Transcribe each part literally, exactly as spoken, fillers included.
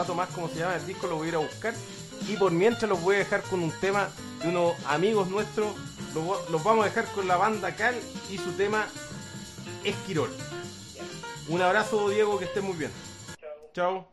rato más cómo se llama el disco, lo voy a ir a buscar. Y por mientras los voy a dejar con un tema de unos amigos nuestros. Los, los vamos a dejar con la banda Cal y su tema Esquirol. Un abrazo, Diego, que estés muy bien. Chao. Chao.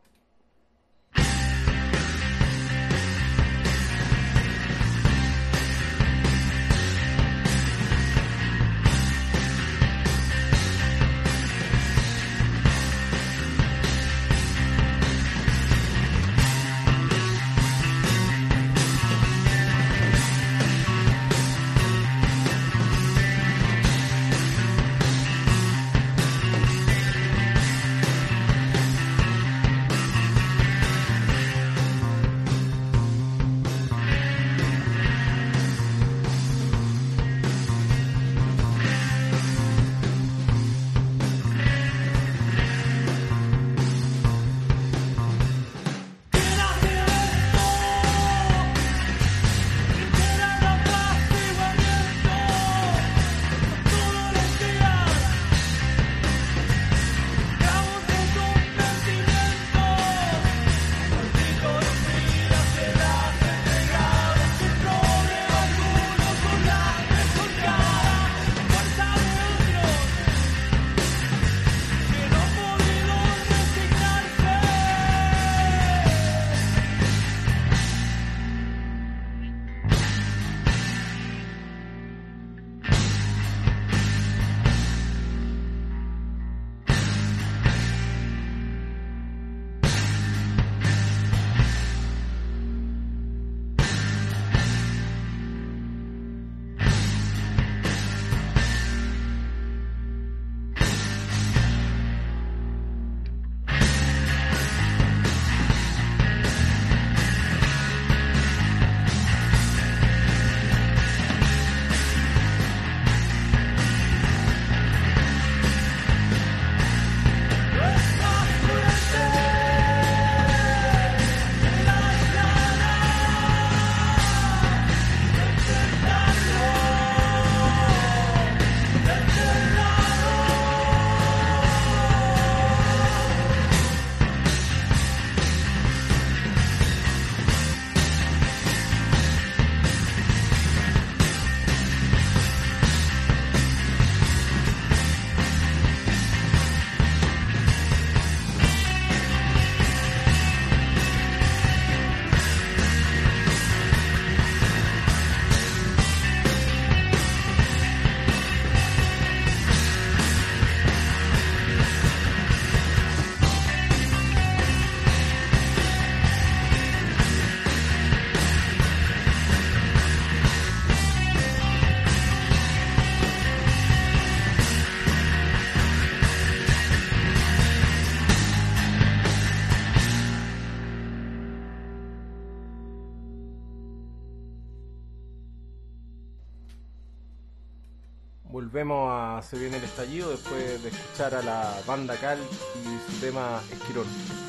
Volvemos a Se Viene el Estallido después de escuchar a la banda Cal y su tema Esquirol.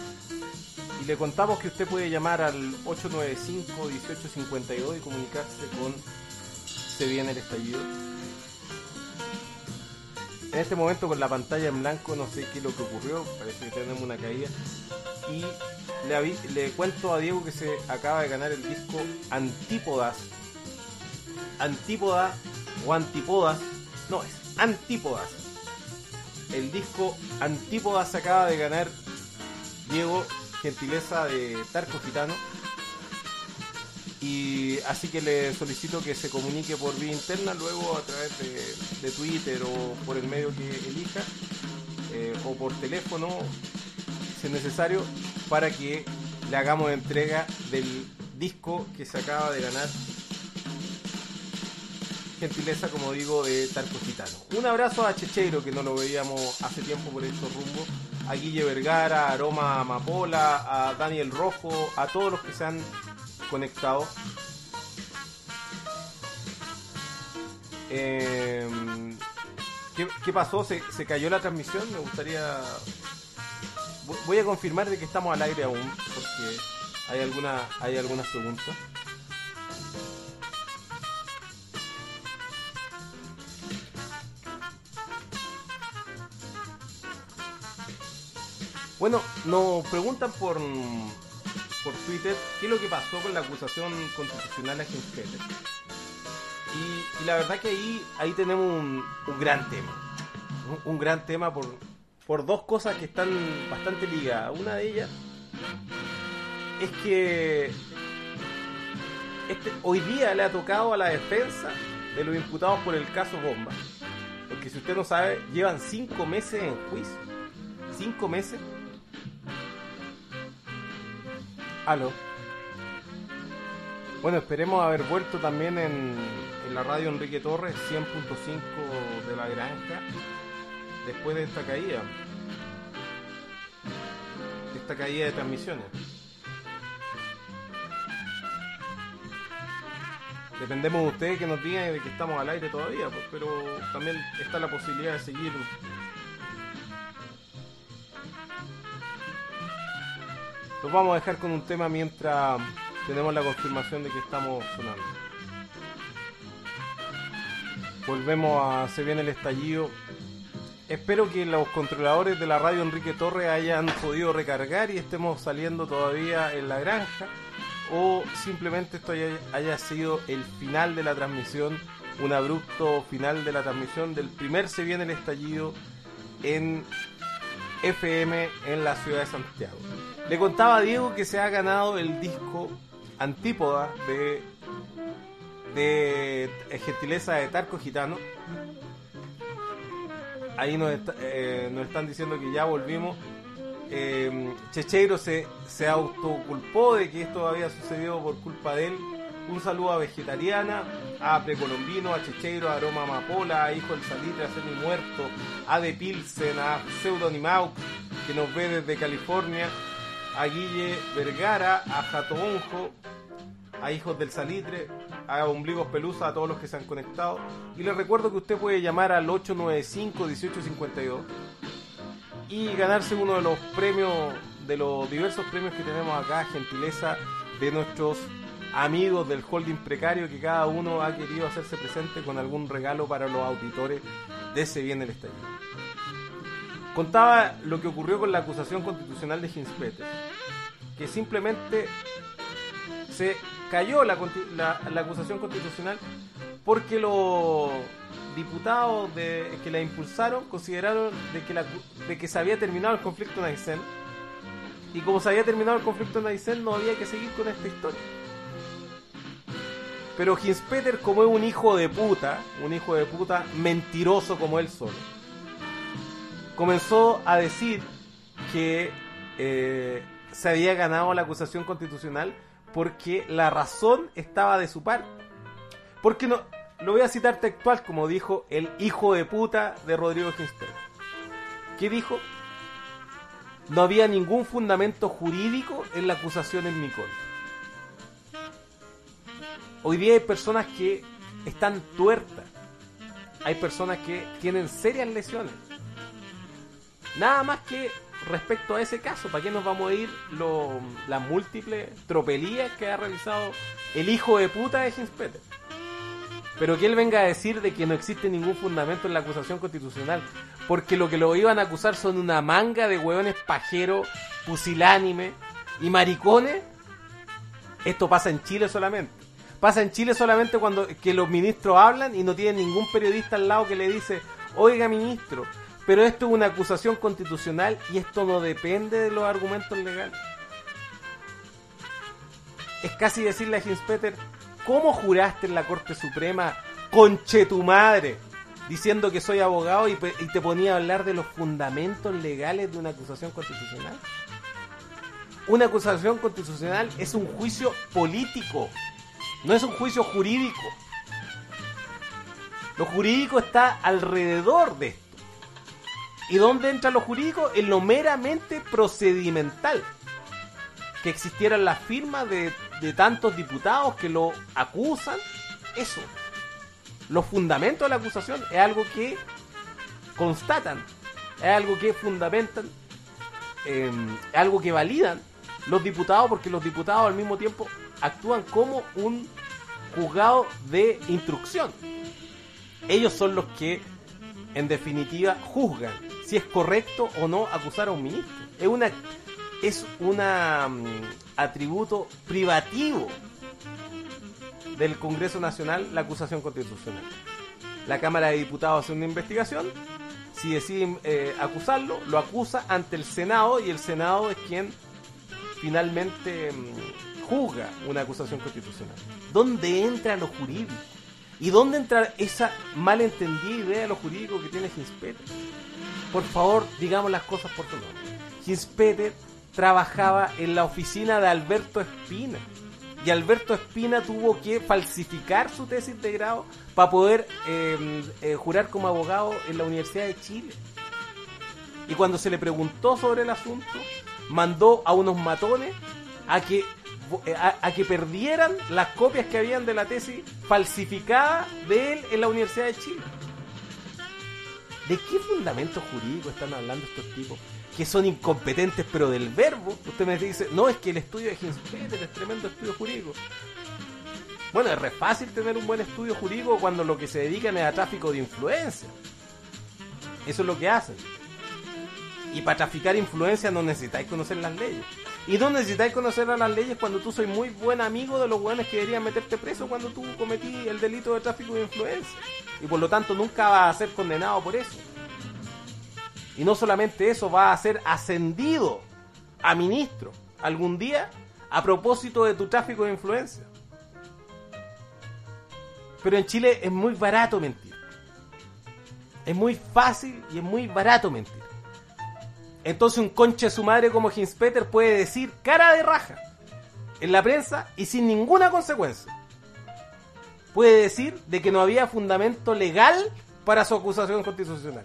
Y le contamos que usted puede llamar al ocho nueve cinco, uno ocho cinco dos y comunicarse con Se Viene el Estallido. En este momento con la pantalla en blanco no sé qué es lo que ocurrió, parece que tenemos una caída. Y le, avi- le cuento a Diego que se acaba de ganar el disco Antípodas. Antípoda o Antípodas. No, es Antípodas. El disco Antípodas se acaba de ganar Diego, gentileza de Tarco Gitano. Y así que le solicito que se comunique por vía interna, luego a través de, de Twitter o por el medio que elija, eh, o por teléfono, si es necesario, para que le hagamos entrega del disco que se acaba de ganar, gentileza, como digo, de Tarco Gitano. Un abrazo a Checheiro, que no lo veíamos hace tiempo por estos rumbos, a Guille Vergara, a Aroma Amapola, a Daniel Rojo, a todos los que se han conectado. Eh, ¿qué, ¿Qué pasó? ¿Se, ¿Se cayó la transmisión? Me gustaría... Voy a confirmar de que estamos al aire aún, porque hay, alguna, hay algunas preguntas. Bueno, nos preguntan por por Twitter qué es lo que pasó con la acusación constitucional a Ginspeter. Y, y la verdad que ahí, ahí tenemos un, un gran tema. Un, un gran tema por, por dos cosas que están bastante ligadas. Una de ellas es que este, hoy día le ha tocado a la defensa de los imputados por el caso Bomba. Porque si usted no sabe, llevan cinco meses en juicio. Cinco meses. Aló. Bueno, esperemos haber vuelto también en, en la radio Enrique Torres cien punto cinco de La Granja después de esta caída. De esta caída de transmisiones. Dependemos de ustedes que nos digan de que estamos al aire todavía, pues, pero también está la posibilidad de seguir. Los vamos a dejar con un tema mientras tenemos la confirmación de que estamos sonando. Volvemos a Se Viene el Estallido. Espero que los controladores de la radio Enrique Torres hayan podido recargar y estemos saliendo todavía en La Granja. O simplemente esto haya, haya sido el final de la transmisión, un abrupto final de la transmisión del primer Se Viene el Estallido en F M en la ciudad de Santiago. Le contaba a Diego que se ha ganado el disco Antípoda de, de Gentileza de Tarco Gitano. Ahí nos, está, eh, nos están diciendo que ya volvimos. Eh, Checheiro se, se autoculpó de que esto había sucedido por culpa de él. Un saludo a Vegetariana, a Precolombino, a Checheiro, a Aroma Amapola, a Hijo del Salitre, a Semi Muerto, a De Pilsen, a Pseudonimaux, que nos ve desde California, a Guille Vergara, a Jatoonjo, a Hijos del Salitre, a Ombligos Pelusa, a todos los que se han conectado. Y les recuerdo que usted puede llamar al ocho nueve cinco, uno ocho cinco dos y ganarse uno de los premios, de los diversos premios que tenemos acá, gentileza de nuestros amigos del holding precario, que cada uno ha querido hacerse presente con algún regalo para los auditores de Se Viene el Estallido. Contaba lo que ocurrió con la acusación constitucional de Ginspeter, que simplemente se cayó la, la, la acusación constitucional porque los diputados de, que la impulsaron consideraron de que, la, de que se había terminado el conflicto en Aysén, y como se había terminado el conflicto en Aysén no había que seguir con esta historia. Pero Ginspeter, como es un hijo de puta, un hijo de puta mentiroso como él solo, comenzó a decir que eh, se había ganado la acusación constitucional porque la razón estaba de su parte. Porque no, lo voy a citar textual, como dijo el hijo de puta de Rodrigo Ginspeter. ¿Qué dijo? No había ningún fundamento jurídico en la acusación en mi contra. Hoy día hay personas que están tuertas. Hay personas que tienen serias lesiones. Nada más que respecto a ese caso, ¿para qué nos vamos a ir lo, las múltiples tropelías que ha realizado el hijo de puta de Ginspeter? Pero que él venga a decir de que no existe ningún fundamento en la acusación constitucional, porque lo que lo iban a acusar son una manga de hueones pajeros, pusilánime y maricones. Esto pasa en Chile solamente. Pasa en Chile solamente cuando que los ministros hablan y no tienen ningún periodista al lado que le dice: oiga, ministro, pero esto es una acusación constitucional y esto no depende de los argumentos legales. Es casi decirle a Ginspeter: ¿cómo juraste en la Corte Suprema, conche tu madre, diciendo que soy abogado y, y te ponía a hablar de los fundamentos legales de una acusación constitucional? Una acusación constitucional es un juicio político, no es un juicio jurídico. Lo jurídico está alrededor de esto. ¿Y dónde entra lo jurídico? En lo meramente procedimental. Que existieran las firmas de, de tantos diputados que lo acusan, eso. Los fundamentos de la acusación es algo que constatan, es algo que fundamentan, eh, es algo que validan los diputados, porque los diputados al mismo tiempo actúan como un juzgado de instrucción. Ellos son los que, en definitiva, juzgan si es correcto o no acusar a un ministro. Es una, es una um, atributo privativo del Congreso Nacional la acusación constitucional. La Cámara de Diputados hace una investigación, si deciden eh, acusarlo, lo acusa ante el Senado y el Senado es quien finalmente mmm, juzga una acusación constitucional. ¿Dónde entra lo jurídico? ¿Y dónde entra esa malentendida idea de lo jurídico que tiene Hinspeter? Por favor, digamos las cosas por su nombre. Hinspeter trabajaba en la oficina de Alberto Espina. Y Alberto Espina tuvo que falsificar su tesis de grado para poder eh, eh, jurar como abogado en la Universidad de Chile. Y cuando se le preguntó sobre el asunto, mandó a unos matones a que, a, a que perdieran las copias que habían de la tesis falsificada de él en la Universidad de Chile. ¿De qué fundamento jurídico están hablando estos tipos? Que son incompetentes pero del verbo. Usted me dice, no, es que el estudio de Hinspeter es tremendo estudio jurídico. Bueno, es re fácil tener un buen estudio jurídico cuando lo que se dedican es a tráfico de influencia. Eso es lo que hacen. Y para traficar influencia no necesitáis conocer las leyes. Y no necesitáis conocer las leyes cuando tú soy muy buen amigo de los buenos que deberían meterte preso cuando tú cometí el delito de tráfico de influencia. Y por lo tanto nunca vas a ser condenado por eso. Y no solamente eso, va a ser ascendido a ministro algún día a propósito de tu tráfico de influencia. Pero en Chile es muy barato mentir. Es muy fácil y es muy barato mentir. Entonces un conche de su madre como Hinspeter puede decir cara de raja en la prensa y sin ninguna consecuencia. Puede decir de que no había fundamento legal para su acusación constitucional.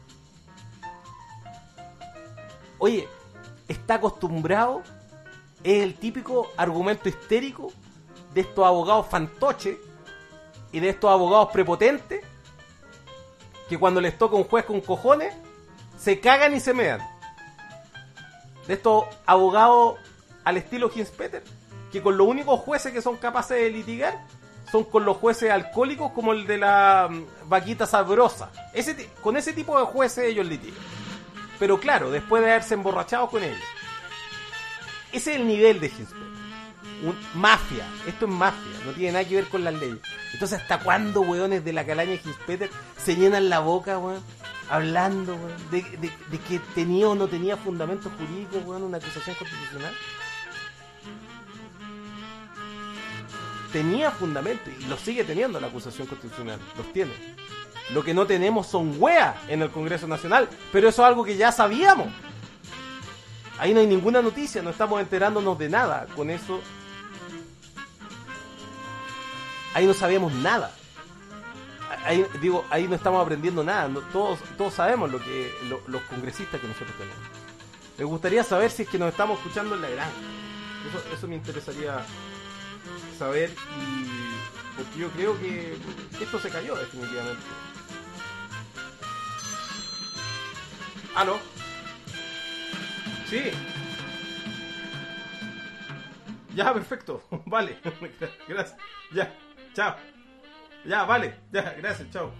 Oye, está acostumbrado, es el típico argumento histérico de estos abogados fantoches y de estos abogados prepotentes que cuando les toca un juez con cojones se cagan y se mean. De estos abogados al estilo Hinspeter, que con los únicos jueces que son capaces de litigar son con los jueces alcohólicos como el de la um, vaquita sabrosa. Ese, con ese tipo de jueces ellos litigan. Pero claro, después de haberse emborrachado con ellos. Ese es el nivel de Hinspeter. Un, mafia. Esto es mafia. No tiene nada que ver con las leyes. Entonces, ¿hasta cuándo, weones de la calaña de Hinspeter se llenan la boca, weón? Hablando, weón, de, de, de que tenía o no tenía fundamento jurídico, weón, una acusación constitucional. Tenía fundamento y lo sigue teniendo la acusación constitucional. Los tiene. Lo que no tenemos son weas en el Congreso Nacional, pero eso es algo que ya sabíamos. Ahí no hay ninguna noticia, no estamos enterándonos de nada. Con eso, ahí no sabíamos nada. Ahí, digo, ahí no estamos aprendiendo nada. No, todos, todos sabemos lo que lo, los congresistas que nosotros tenemos. Me gustaría saber si es que nos estamos escuchando en la granja. Eso, eso me interesaría saber, y porque yo creo que esto se cayó definitivamente. ¿Aló? Sí. Ya, perfecto. Vale. Gracias. Ya. Chao. Ya, vale. Ya, gracias. Chao.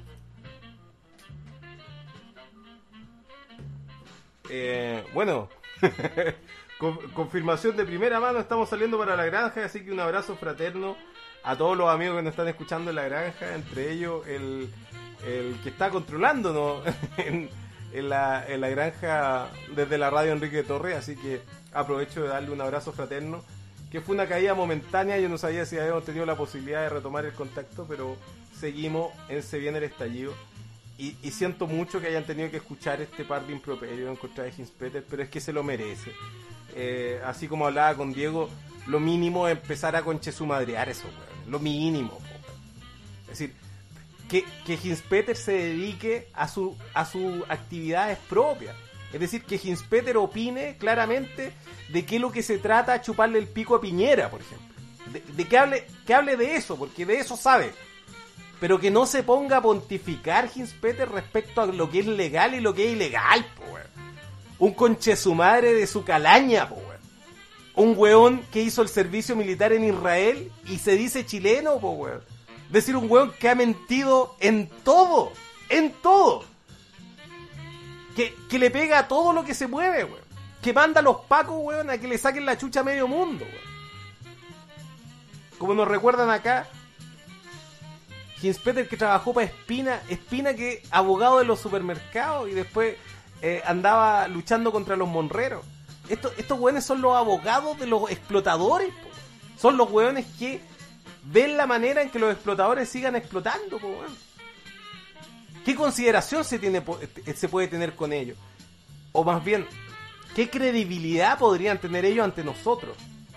Eh, bueno. Confirmación de primera mano. Estamos saliendo para la granja. Así que un abrazo fraterno a todos los amigos que nos están escuchando en la granja. Entre ellos el, el que está controlándonos en... En la, en la granja desde la radio Enrique Torres, así que aprovecho de darle un abrazo fraterno, que fue una caída momentánea. Yo no sabía si habíamos tenido la posibilidad de retomar el contacto, pero seguimos en Se Viene el Estallido, y, y siento mucho que hayan tenido que escuchar este par de improperios en contra de Hinspeter, pero es que se lo merece. Eh, así como hablaba con Diego, lo mínimo es empezar a conchesumadrear eso, weón. Lo mínimo, weón. Es decir, Que, que Hinspeter se dedique a su a sus actividades propias. Es decir, que Hinspeter opine claramente de qué es lo que se trata chuparle el pico a Piñera, por ejemplo. De, de que hable que hable de eso, porque de eso sabe. Pero que no se ponga a pontificar Hinspeter respecto a lo que es legal y lo que es ilegal, po, weón. Un conchesumadre de su calaña, po, weón. Un weón que hizo el servicio militar en Israel y se dice chileno, po, weón. Decir, un weón que ha mentido en todo, en todo, que, que le pega a todo lo que se mueve, weón. que manda a los pacos, weón, a que le saquen la chucha a medio mundo, weón. Como nos recuerdan acá, Hinspeter, que trabajó para Espina, Espina que abogado de los supermercados y después eh, andaba luchando contra los monreros. Estos, estos weones son los abogados de los explotadores, po. Son los weones que ven la manera en que los explotadores sigan explotando, po, weón. ¿Qué consideración se tiene, se puede tener con ellos? O más bien, ¿qué credibilidad podrían tener ellos ante nosotros?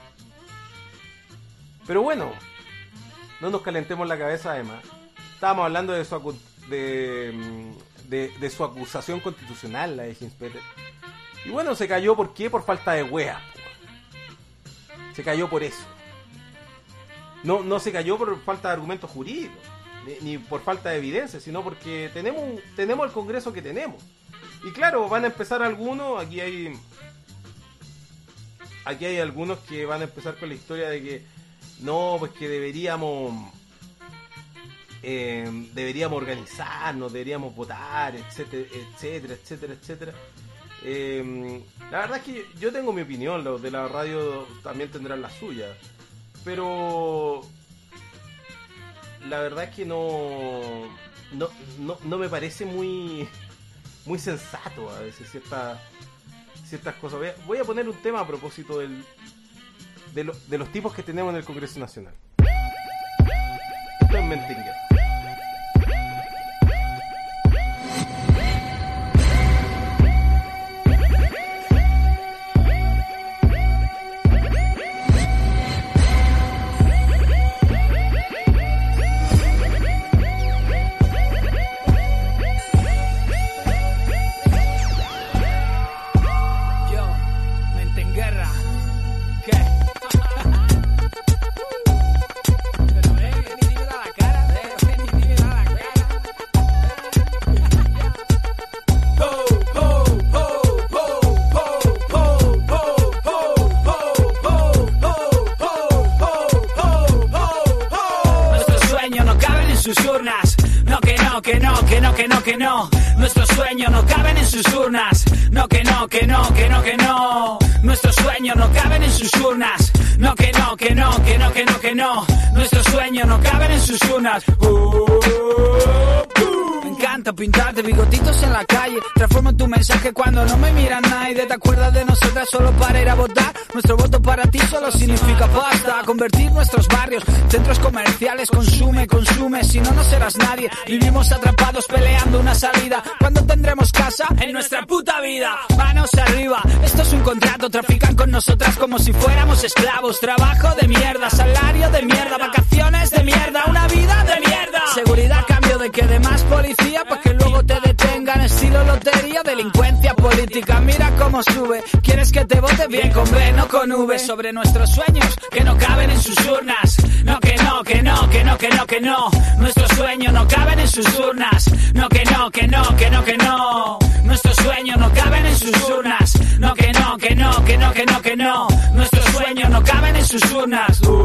Pero bueno, no nos calentemos la cabeza además. Estábamos hablando de su, acu- de, de, de su acusación constitucional, la de Hinspeter. Y bueno, se cayó, ¿por qué? Por falta de wea. Se cayó por eso. No, no se cayó por falta de argumentos jurídicos, ni, ni por falta de evidencia, sino porque tenemos, tenemos el Congreso que tenemos. Y claro, van a empezar algunos, aquí hay... Aquí hay algunos que van a empezar con la historia de que no, pues que deberíamos eh, deberíamos organizarnos, deberíamos votar, etcétera, etcétera, etcétera, etcétera. Eh, la verdad es que yo tengo mi opinión, los de la radio también tendrán la suya, pero la verdad es que no no, no, no me parece muy muy sensato a veces ciertas ciertas cosas. Voy a, voy a poner un tema a propósito del De, lo, de los tipos que tenemos en el Congreso Nacional. Esto es Mentinguer. Yo, Mentinguerra. ¿Qué? Pero eh, ni dímelo a la cara, eh, ni dímelo a la cara. Po, po, po, po, po, po, po, po, po, po, po, po. Nuestros sueños no caben en sus urnas. No que no, que no, que no, que no, que no. Nuestros sueños no caben en sus urnas. No que no, que no, que no, que no. Nuestros sueños no caben en sus urnas. No que no, que no, que no, que no, que no. Nuestros sueños no caben en sus urnas. Uh, uh. Me encanta pintarte bigotitos en la calle. Transformo tu mensaje cuando no me mira nadie. ¿Te acuerdas de nosotras solo para ir a votar? Nuestro voto para ti solo significa pasta. Convertir nuestros barrios, centros comerciales. Consume, consume, si no, no serás nadie. Vivimos atrapados peleando una salida. ¿Cuándo tendremos casa? En nuestra puta vida. Manos arriba, esto es un contrato. Trafican con nosotras como si fuéramos esclavos. Trabajo de mierda, salario de mierda, vacaciones de mierda, una vida de mierda. Seguridad a cambio de que de más policía, pa' que luego te detengan. Estilo lotería, delincuencia política. Mira cómo sube. ¿Quieres que te vote? Bien con B, no con V. Sobre nuestros sueños que no caben en sus urnas. No que no, que no, que no, que no, que no. Nuestros sueños no caben en sus urnas. No que no, que no, que no, que no. Nuestros sueños no caben en sus urnas. No que no, que no, que no, que no, que no. Nuestros sueños no caben en sus urnas. Uh,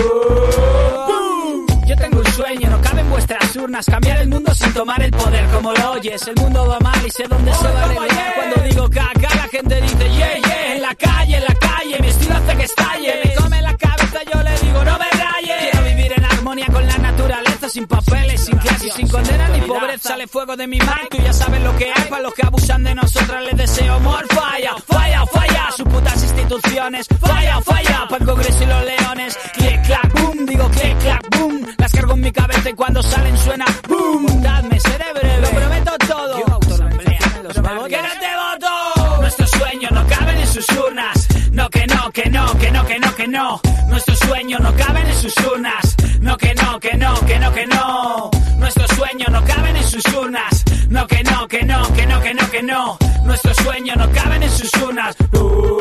uh. Yo tengo un sueño, no cabe en vuestras urnas. Cambiar el mundo sin tomar el poder, como lo oyes. El mundo va mal y sé dónde se va a arreglar. Cuando digo caca, la gente dice yeah, yeah. En la calle, en la calle, mi estilo hace que estalle. Me come la cabeza, yo le digo no me rayes. Quiero vivir en armonía con la naturaleza, sin papeles, sin clases, sin condena ni pobreza. Sale fuego de mi mano, tú ya sabes lo que hay. Para los que abusan de nosotras les deseo amor. Falla, falla, falla. Sus putas instituciones. Falla, falla. Para el Congreso y los leones. Click, clack, boom. Digo click, clack, boom. Las cargo en mi cabeza y cuando salen suena boom. Dadme, seré breve. Lo prometo todo. Yo autoasamblea. ¿Que no te voto? Nuestros sueños no caben en sus urnas. No que no, que no, que no, que no, que no. Nuestros sueños no caben en sus urnas. No que no, que no, que no, que no. Nuestros sueños no caben en sus urnas. No que no, que no, que no, que no, que no. Nuestros sueños no caben en sus urnas. Uh,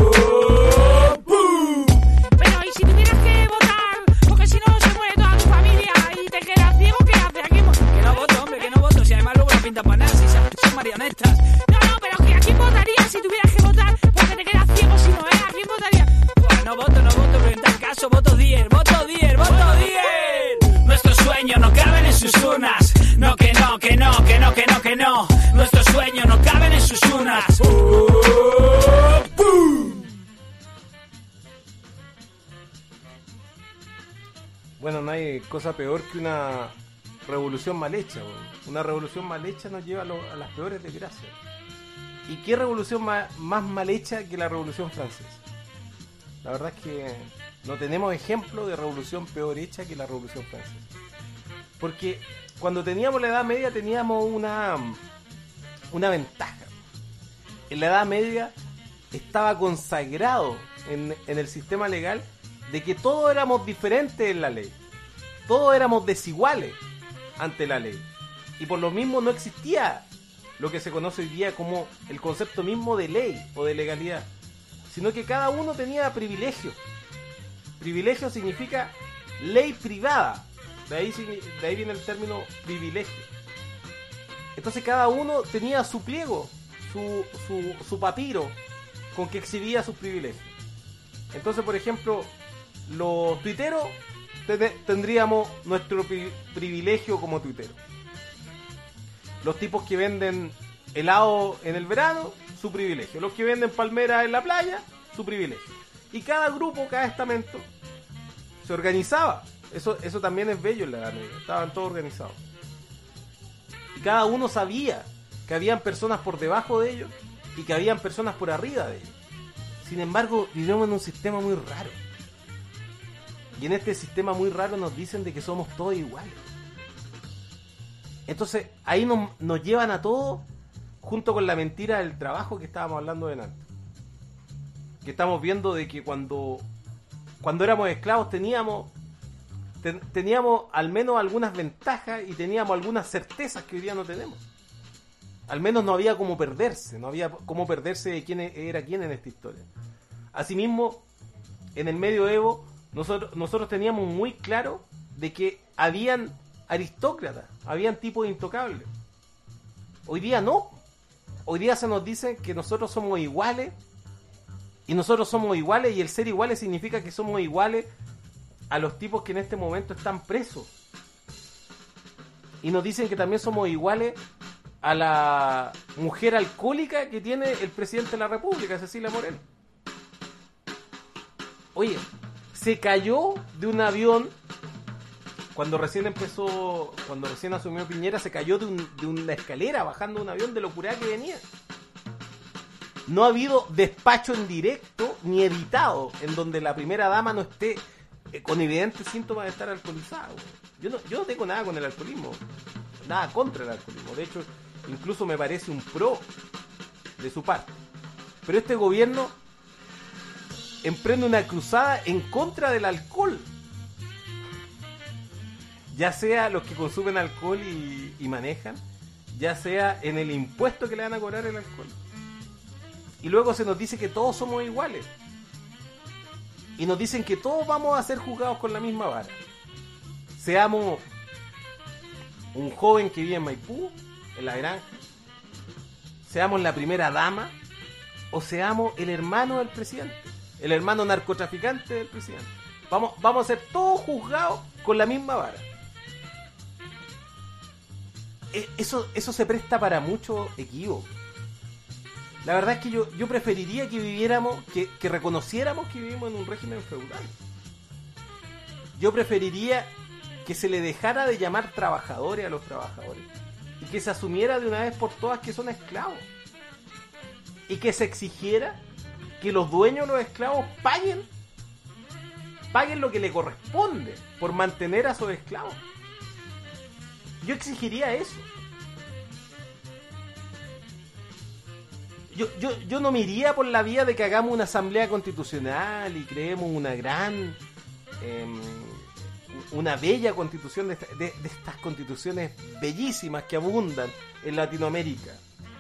uh. Pero ¿y si tuvieras que votar? Porque si no se muere toda tu familia y te quedas ciego, ¿qué haces? Aquí que no voto, hombre, que no voto. Si además luego no pinta para nada, si son marionetas. No, no, pero que ¿a quién votarías si tuvieras que votar? Porque te quedas ciego si no, ¿eh? ¿A quién votarías? Bueno, no voto, no voto, pero en tal caso voto diez, voto diez, voto diez. Nuestros sueños no caben en sus urnas. No que no, que no, que no, que no, que no. Nuestros sueños no caben en sus urnas. Uh, uh. Bueno, no hay cosa peor que una revolución mal hecha. Bueno. Una revolución mal hecha nos lleva a, lo, a las peores desgracias. ¿Y qué revolución ma, más mal hecha que la Revolución Francesa? La verdad es que no tenemos ejemplo de revolución peor hecha que la Revolución Francesa. Porque cuando teníamos la Edad Media teníamos una, una ventaja. En la Edad Media estaba consagrado en, en el sistema legal de que todos éramos diferentes en la ley. Todos éramos desiguales ante la ley. Y por lo mismo no existía lo que se conoce hoy día como el concepto mismo de ley o de legalidad. Sino que cada uno tenía privilegios. Privilegio significa ley privada. De ahí, de ahí viene el término privilegio. Entonces cada uno tenía su pliego, su, su, su papiro con que exhibía sus privilegios. Entonces, por ejemplo, los tuiteros tendríamos nuestro pri- privilegio como tuiteros. Los tipos que venden helado en el verano, su privilegio. Los que venden palmeras en la playa, su privilegio. Y cada grupo, cada estamento se organizaba. Eso, eso también es bello en la Edad Media. Estaban todos organizados. Y cada uno sabía que habían personas por debajo de ellos y que habían personas por arriba de ellos. Sin embargo, vivimos en un sistema muy raro. Y en este sistema muy raro nos dicen de que somos todos iguales. Entonces, ahí nos, nos llevan a todos junto con la mentira del trabajo que estábamos hablando delante. Que estamos viendo de que cuando, cuando éramos esclavos teníamos, ten, teníamos al menos algunas ventajas y teníamos algunas certezas que hoy día no tenemos. Al menos no había cómo perderse, no había cómo perderse de quién era quién en esta historia. Asimismo, en el medioevo, nosotros, nosotros teníamos muy claro de que habían aristócratas, habían tipos intocables. Hoy día no. Hoy día se nos dice que nosotros somos iguales, y nosotros somos iguales, y el ser iguales significa que somos iguales a los tipos que en este momento están presos. Y nos dicen que también somos iguales a la mujer alcohólica que tiene el presidente de la República, Cecilia Morel. Oye, se cayó de un avión cuando recién empezó, cuando recién asumió Piñera, se cayó de, un, de una escalera bajando un avión de locura que venía. No ha habido despacho en directo ni editado en donde la primera dama no esté eh, con evidentes síntomas de estar alcoholizada. Yo no, yo no tengo nada con el alcoholismo, nada contra el alcoholismo. De hecho, incluso me parece un pro de su parte. Pero este gobierno emprende una cruzada en contra del alcohol. Ya sea los que consumen alcohol y, y manejan, ya sea en el impuesto que le van a cobrar el alcohol. Y luego se nos dice que todos somos iguales. Y nos dicen que todos vamos a ser juzgados con la misma vara. Seamos un joven que vive en Maipú, en la granja, seamos la primera dama, o seamos el hermano del presidente, el hermano narcotraficante del presidente. Vamos, vamos a ser todos juzgados con la misma vara. Eso, eso se presta para mucho equívoco. La verdad es que yo, yo preferiría que viviéramos, que, que reconociéramos que vivimos en un régimen feudal. Yo preferiría que se le dejara de llamar trabajadores a los trabajadores y que se asumiera de una vez por todas que son esclavos. Y que se exigiera que los dueños de los esclavos paguen, paguen lo que le corresponde por mantener a sus esclavos. Yo exigiría eso. Yo, yo, yo no me iría por la vía de que hagamos una asamblea constitucional y creemos una gran, eh, una bella constitución de, esta, de, de estas constituciones bellísimas que abundan en Latinoamérica.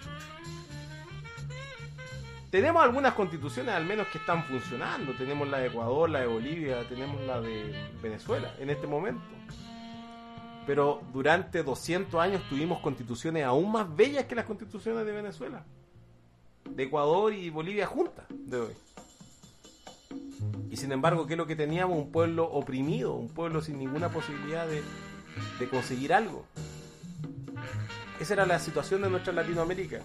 Tenemos algunas constituciones al menos que están funcionando. Tenemos la de Ecuador, la de Bolivia, tenemos la de Venezuela en este momento. Pero durante doscientos años tuvimos constituciones aún más bellas que las constituciones de Venezuela, de Ecuador y Bolivia juntas de hoy. Y sin embargo, ¿qué es lo que teníamos? Un pueblo oprimido, un pueblo sin ninguna posibilidad de, de conseguir algo. Esa era la situación de nuestra Latinoamérica.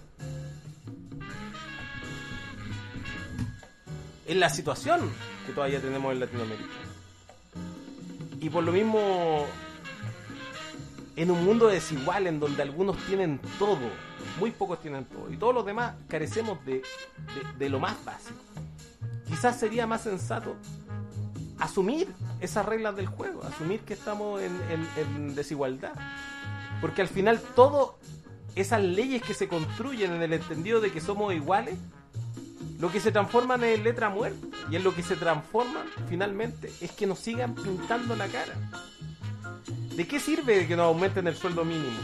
Es la situación que todavía tenemos en Latinoamérica. y por lo mismo, en un mundo desigual en donde algunos tienen todo, muy pocos tienen todo, y todos los demás carecemos de, de, de lo más básico, quizás sería más sensato asumir esas reglas del juego, asumir que estamos en, en, en desigualdad, porque al final todas esas leyes que se construyen en el entendido de que somos iguales, lo que se transforman en letra muerta, y en lo que se transforman finalmente es que nos sigan pintando la cara. ¿De qué sirve que nos aumenten el sueldo mínimo?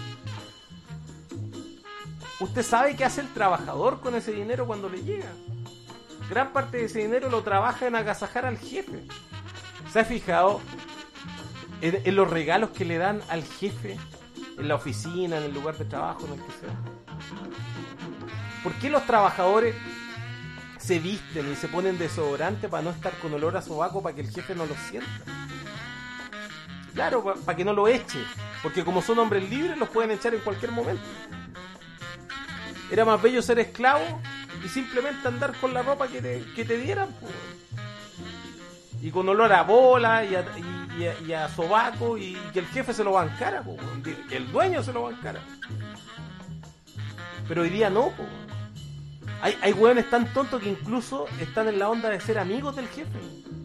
Usted sabe qué hace el trabajador con ese dinero cuando le llega. Gran parte de ese dinero lo trabaja en agasajar al jefe. ¿Se ha fijado en, en los regalos que le dan al jefe en la oficina, en el lugar de trabajo, en el que sea? ¿Por qué los trabajadores se visten y se ponen desodorante para no estar con olor a sobaco, para que el jefe no lo sienta? Claro, para pa que no lo eche, porque como son hombres libres los pueden echar en cualquier momento. Era más bello ser esclavo y simplemente andar con la ropa que te, que te dieran, pues. Y con olor a bola y a, y, y a, y a sobaco, y que el jefe se lo bancara, po, que el dueño se lo bancara. Pero hoy día no, po. Hay, hay hueones tan tontos que incluso están en la onda de ser amigos del jefe.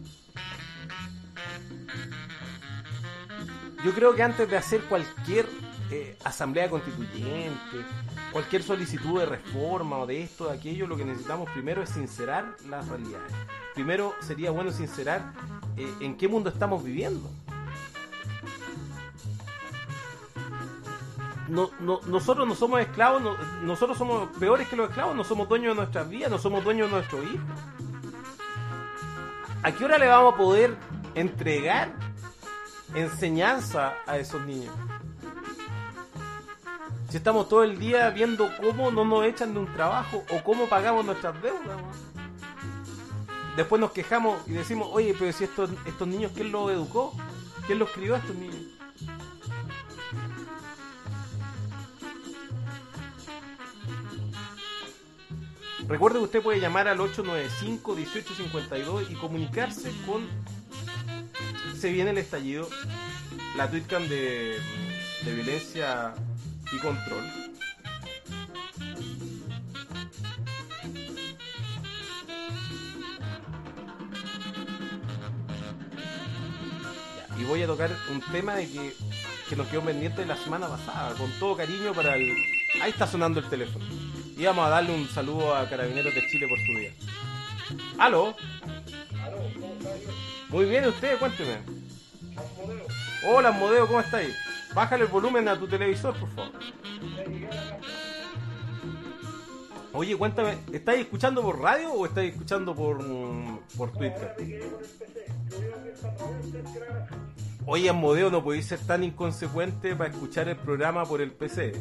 Yo creo que antes de hacer cualquier eh, asamblea constituyente, cualquier solicitud de reforma o de esto, de aquello, lo que necesitamos primero es sincerar las realidades. Primero sería bueno sincerar eh, en qué mundo estamos viviendo. No, no, nosotros no somos esclavos, no, nosotros somos peores que los esclavos, no somos dueños de nuestras vidas, no somos dueños de nuestros hijos. ¿A qué hora le vamos a poder entregar enseñanza a esos niños? Si estamos todo el día viendo cómo no nos echan de un trabajo o cómo pagamos nuestras deudas. Después nos quejamos y decimos, oye, pero si estos, estos niños, ¿quién los educó? ¿Quién los crió a estos niños? Recuerde que usted puede llamar al ocho nueve cinco, dieciocho cincuenta y dos y comunicarse con Se Viene el Estallido, la tweetcam de, de violencia y control. Y voy a tocar un tema de que, que nos quedó pendiente de la semana pasada, con todo cariño para el... Ahí está sonando el teléfono. Y vamos a darle un saludo a Carabineros de Chile por su día. ¿Aló? ¿Aló? ¿Cómo está? Muy bien, ¿usted? Cuénteme. Hola, Modeo, ¿cómo estáis? Bájale el volumen a tu televisor, por favor. Oye, cuéntame, ¿estáis escuchando por radio o estáis escuchando por, por Twitter? Oye, Modeo, no podéis ser tan inconsecuente para escuchar el programa por el P C.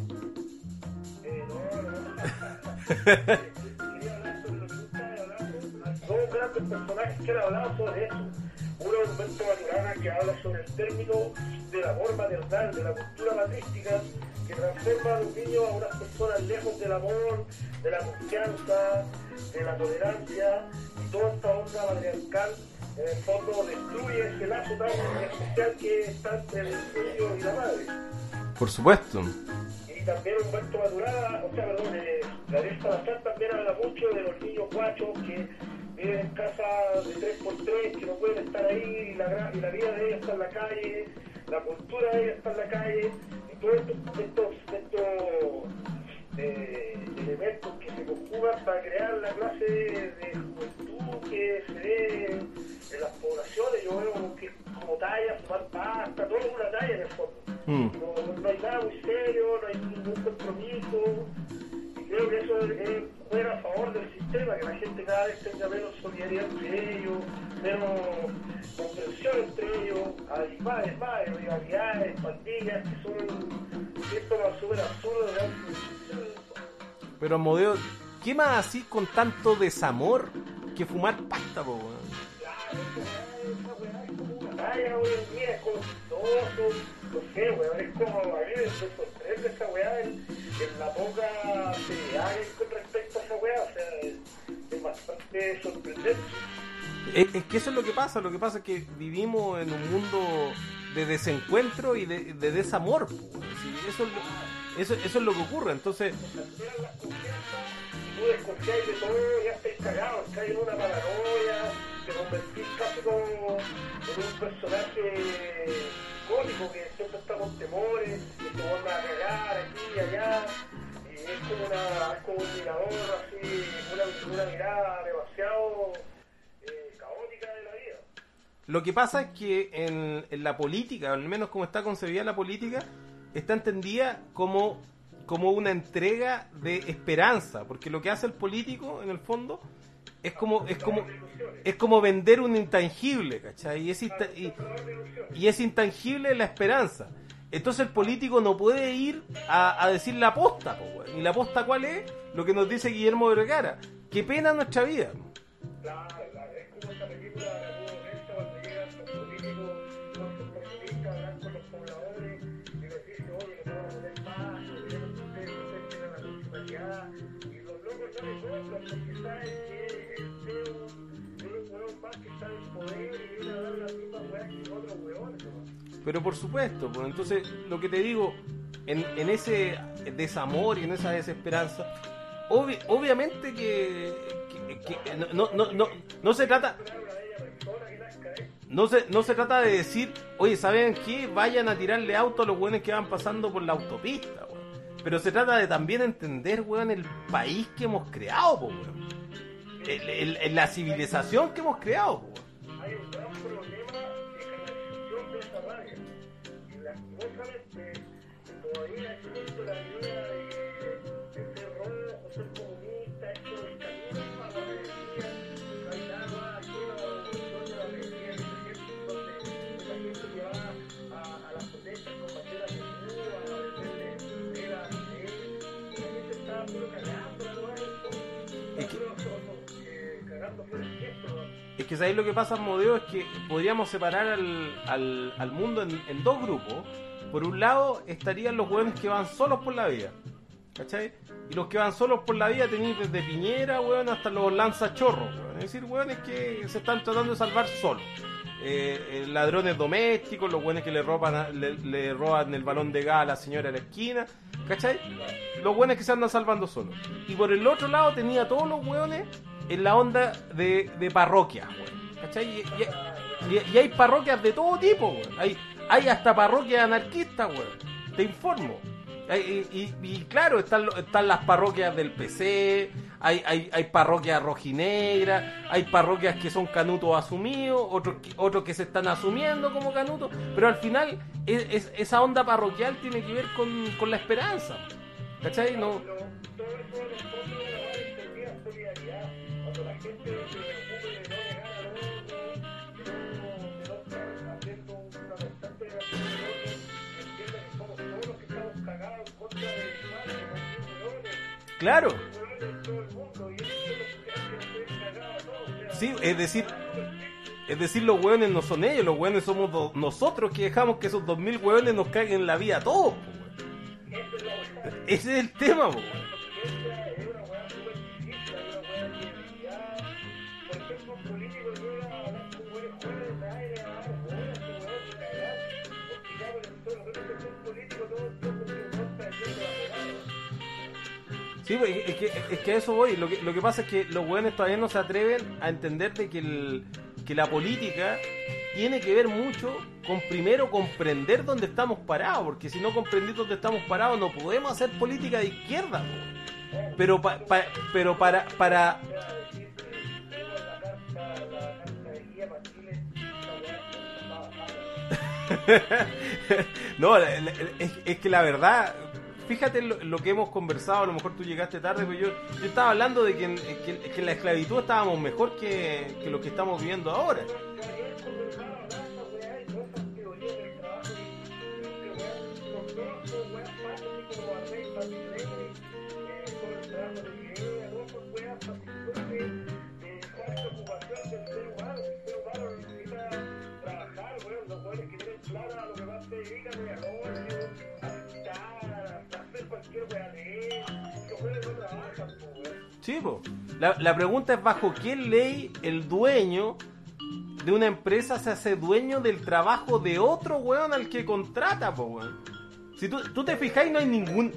Dos grandes personajes que han hablado sobre eso. Uno es Humberto Maturana, que habla sobre el término del amor maternal, de la cultura matrística, que transforma a los niños a unas personas lejos del amor, de la confianza, de la tolerancia, y toda esta onda matriarcal, en el fondo, destruye ese lazo tan especial que está entre el niño y la madre. Por supuesto. Y también Humberto Maturana, o sea, perdón, eh, Gabriel Salazar también habla mucho de los niños guachos que viven en casa de tres por tres, que no pueden estar ahí, y la, y la vida de ellos está en la calle, la cultura de ellos está en la calle, y todos estos, estos, estos eh, elementos que se conjugan para crear la clase de juventud que se ve en las poblaciones. Yo veo que es como talla, fumar pasta, todo es una talla en el fondo. Mm. No, no hay nada muy serio, no hay ningún compromiso. Creo que eso es juega a favor del sistema, que la gente cada vez tenga menos solidaridad entre ellos, menos comprensión entre ellos, hay más, es más, rivalidades, pandillas, que son síntomas súper absurdos de la... Pero, Modeo, ¿qué más así con tanto desamor que fumar pasta, po, weón? Claro, esa weá es como una talla hoy en día, es como chistoso, no sé, weón, es como a mí me sorprende esa weá en, en la poca seriedad con respecto a esa weá, o sea, es, es bastante sorprendente. Es, es que eso es lo que pasa, lo que pasa es que vivimos en un mundo de desencuentro y de, de desamor, pues. Sí, eso, es lo, eso, eso es lo que ocurre, entonces... Tú desconfiáis de todo, ya estáis cagados, estáis en una paranoia, te convertís casi como en un personaje cómico que siempre está con temores, que te van a cagar aquí y allá, y es como, una, es como un mirador así, una, una mirada demasiado eh, caótica de la vida. Lo que pasa es que en, en la política, al menos como está concebida la política, está entendida como... como una entrega de esperanza, porque lo que hace el político en el fondo es como es como es como vender un intangible, ¿cachai? Y es, inta- y, y es intangible la esperanza. Entonces el político no puede ir a, a decir la posta, po, güey. ¿Y la posta cuál es? Lo que nos dice Guillermo Vergara. Qué pena nuestra vida. Claro, es como esta película de la Recta cuando llegan los políticos, los profesionistas, hablan con los pobladores y les dicen, oye, no vamos a poner más, queremos que ustedes protegen a la municipalidad, y los locos no les compran porque saben que este es un hueón más que está en poder y viene a dar las mismas weas que otros hueones, ¿no? Pero por supuesto, pues entonces lo que te digo, en, en ese desamor y en esa desesperanza, obvi- obviamente que, que, que no, no, no, no se trata... No se, no se trata de decir, oye, ¿saben qué? Vayan a tirarle auto a los weones que van pasando por la autopista, weón. Pero se trata de también entender, weón, el país que hemos creado, po, weón. El, el, el, la civilización que hemos creado, po, weón. Hay un gran problema de canalización de esa rabia. Y lastimosamente todavía existe la idea de, de ser rojo, ser comunista, esto del camino para la rebeldía. Hay nada, aquí la evolución de la rebeldía, donde la gente que va a, a las protestas con banderas de Cuba, a venderle velas a Fidel, la gente está puro cagando, ¿no? Es que, eh, cagando por el gesto, ¿no? es que ¿sabéis lo que pasa, Modeo? Es que podríamos separar al, al, al mundo en, en dos grupos. Por un lado estarían los hueones que van solos por la vida, ¿cachai? Y los que van solos por la vida tenéis desde Piñera, hueón, hasta los lanzachorros, hueón. Es decir, hueones que se están tratando de salvar solos. Eh, eh, ladrones domésticos, los hueones que le roban, a, le, le roban el balón de gas a la señora de la esquina, ¿cachai? Los hueones que se andan salvando solos. Y por el otro lado tenía a todos los hueones en la onda de, de parroquias, hueón, ¿cachai? Y, y, y, y hay parroquias de todo tipo, hueón. Hay, hay hasta parroquias anarquistas, hueón. Te informo. Y, y, y claro, están, están las parroquias del P C, hay, hay, hay parroquias rojinegras, hay parroquias que son canutos asumidos, otros que, otros que se están asumiendo como canutos, pero al final es, es, esa onda parroquial tiene que ver con, con la esperanza, ¿cachai? No... Todo eso en el fondo de la base tendría solidaridad. Cuando la gente se preocupe de no negar al otro, de no estar haciendo una constante negociación, entienda que somos todos los que estamos cagados en contra de animales, de hueones. Claro. Hueones de todo el mundo, y eso es lo que hace que nos pueden cagar a todos. O sea, Sí, es decir, es decir, los hueones no son ellos, los hueones somos do- nosotros que dejamos que esos dos mil hueones nos caguen la vida a todos, po, weón. Ese es el tema, po, weón. es una hueá súper difícil, es una hueá que ya, por ejemplo, un político llega a hablar con buenos jóvenes de aire, a dar bolas, que hueón, que cagar, porque ya por el solo hecho de ser político todo el tiempo se importa el de la hueá. Sí, pues, es que, es que a eso voy. Lo que, lo que pasa es que los hueones todavía no se atreven a entender de que, el, que la política tiene que ver mucho con primero comprender dónde estamos parados, porque si no comprendís dónde estamos parados no podemos hacer política de izquierda, po. Pero, pa, pa, pero para... para no, la- la- es, es que la verdad, fíjate lo, lo que hemos conversado, a lo mejor tú llegaste tarde, pero yo, yo estaba hablando de que en, que, que en la esclavitud estábamos mejor que, que lo que estamos viviendo ahora. Sí, po. La, la pregunta es bajo qué ley el dueño de una empresa se hace dueño del trabajo de otro weón al que contrata, po, weón. Si tú, tú te fijáis, no hay ningún...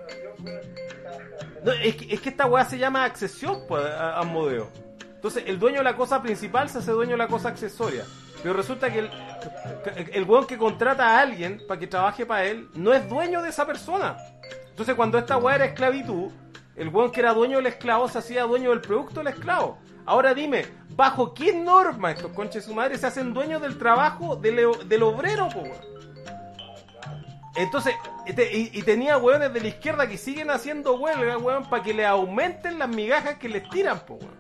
No, es, que, es que esta weá se llama accesión, pues, a Asmodeo. Entonces, el dueño de la cosa principal se hace dueño de la cosa accesoria. Pero resulta que el, el weón que contrata a alguien para que trabaje para él no es dueño de esa persona. Entonces, cuando esta weá era esclavitud, el weón que era dueño del esclavo se hacía dueño del producto del esclavo. Ahora dime, ¿bajo qué norma estos conches de su madre se hacen dueños del trabajo del, del obrero, po, weón? Entonces, y, y tenía weones de la izquierda que siguen haciendo huelga, weón, para que le aumenten las migajas que les tiran, po, weón.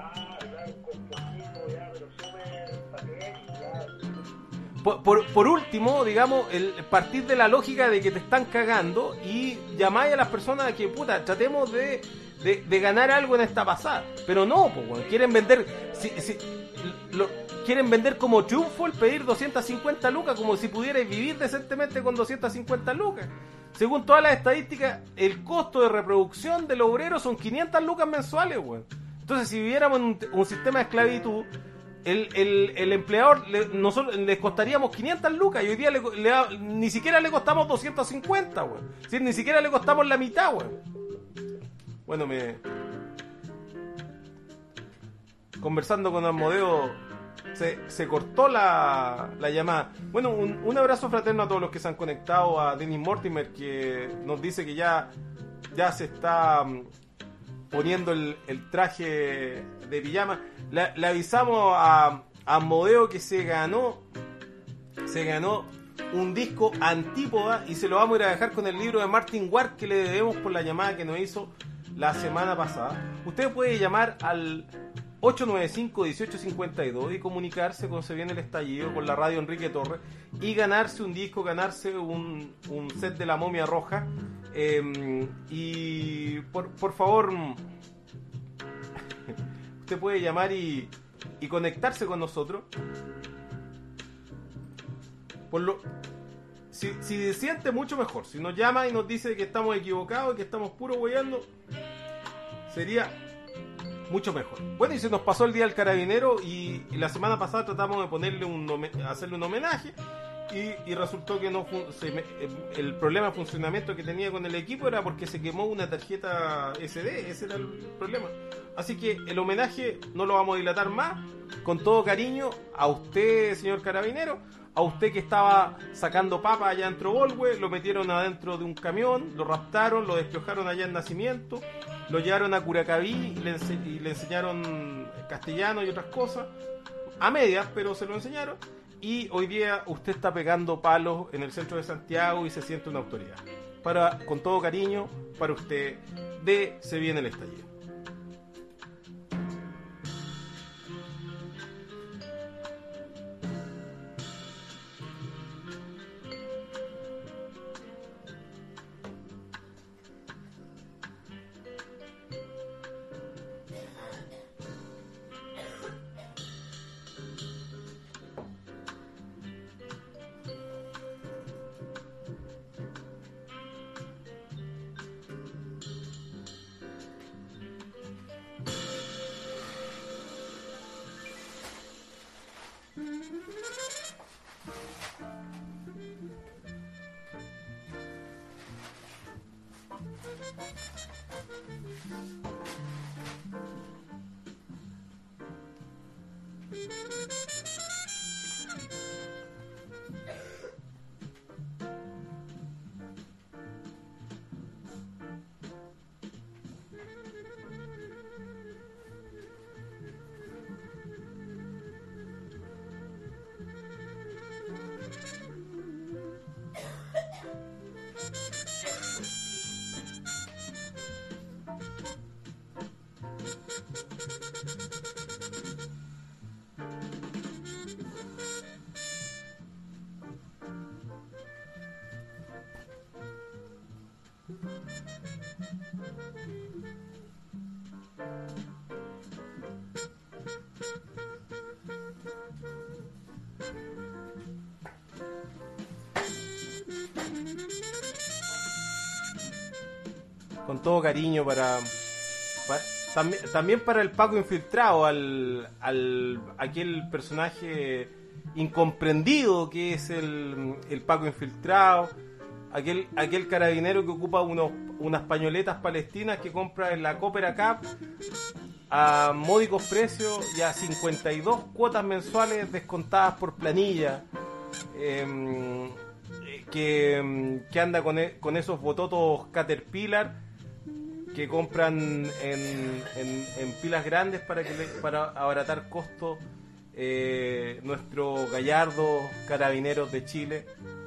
Por, por, por último, digamos, el partir de la lógica de que te están cagando y llamáis a las personas a que, puta, tratemos de, de, de ganar algo en esta pasada. Pero no, pues, bueno, quieren vender, si, si, lo, quieren vender como triunfo el pedir doscientas cincuenta lucas, como si pudierais vivir decentemente con doscientas cincuenta lucas. Según todas las estadísticas, el costo de reproducción del obrero son quinientas lucas mensuales, weón. Entonces, si viviéramos en un, un sistema de esclavitud, El, el, el empleador, le, nosotros les costaríamos quinientas lucas y hoy día le, le, ni siquiera le costamos doscientas cincuenta, weón. ¿Sí? Ni siquiera le costamos la mitad, weón. Bueno, me... Conversando con Asmodeo, se, se cortó la, la llamada. Bueno, un, un abrazo fraterno a todos los que se han conectado, a Dennis Mortimer, que nos dice que ya, ya se está poniendo el, el traje de pijama. Le, le avisamos a, a Asmodeo que se ganó se ganó un disco Antípoda y se lo vamos a ir a dejar con el libro de Martin Ward que le debemos por la llamada que nos hizo la semana pasada. Usted puede llamar al ocho nueve cinco, dieciocho cincuenta y dos y comunicarse con Se Viene el Estallido, con la radio Enrique Torres, y ganarse un disco, ganarse un, un set de La Momia Roja. Eh, y por, por favor, usted puede llamar y, y conectarse con nosotros. Por lo, si, si se siente mucho mejor, si nos llama y nos dice que estamos equivocados, que estamos puro hueando, sería mucho mejor. Bueno, y se nos pasó el día del carabinero y, y la semana pasada tratamos de ponerle un hacerle un homenaje. Y, y resultó que no se me, el problema de funcionamiento que tenía con el equipo era porque se quemó una tarjeta ese de, ese era el problema. Así que el homenaje no lo vamos a dilatar más. Con todo cariño a usted, señor carabinero, a usted que estaba sacando papa allá en Trobolwe, lo metieron adentro de un camión, lo raptaron, lo despiojaron allá en Nacimiento, lo llevaron a Curacaví y le, ense- y le enseñaron castellano y otras cosas, a medias, pero se lo enseñaron. Y hoy día usted está pegando palos en el centro de Santiago y se siente una autoridad. Para, con todo cariño, para usted, de Se Viene el Estallido. Con todo cariño para, para También, también para el Paco infiltrado, al, al aquel personaje incomprendido que es el, el Paco infiltrado, aquel, aquel carabinero que ocupa unos, unas pañoletas palestinas que compra en la Coopera Cup a módicos precios y a cincuenta y dos cuotas mensuales descontadas por planilla, eh, que, que anda con, e, con esos bototos Caterpillar que compran en, en, en pilas grandes para que le, para abaratar costos, eh, nuestros gallardos carabineros de Chile,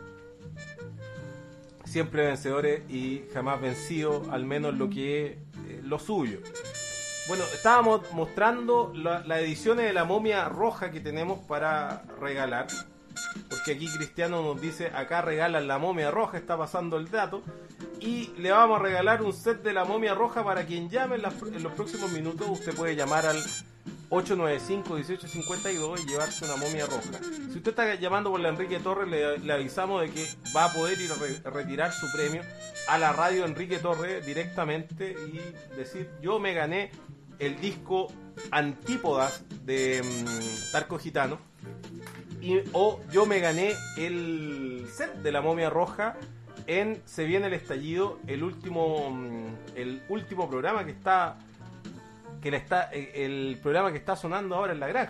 siempre vencedores y jamás vencidos, al menos lo que es eh, lo suyo. Bueno, estábamos mostrando la, las ediciones de la Momia Roja que tenemos para regalar, porque aquí Cristiano nos dice, acá regalan la Momia Roja, está pasando el dato, y le vamos a regalar un set de la Momia Roja para quien llame en, la, en los próximos minutos. Usted puede llamar al ocho nueve cinco, uno ocho cinco dos y llevarse una Momia Roja. Si usted está llamando por la Enrique Torres, le, le avisamos de que va a poder ir a re, retirar su premio a la radio Enrique Torres directamente y decir, yo me gané el disco Antípodas de um, Tarco Gitano, y, o yo me gané el set de la Momia Roja en Se Viene el Estallido, el último um, el último programa que está que le está el programa que está sonando ahora en La Granja.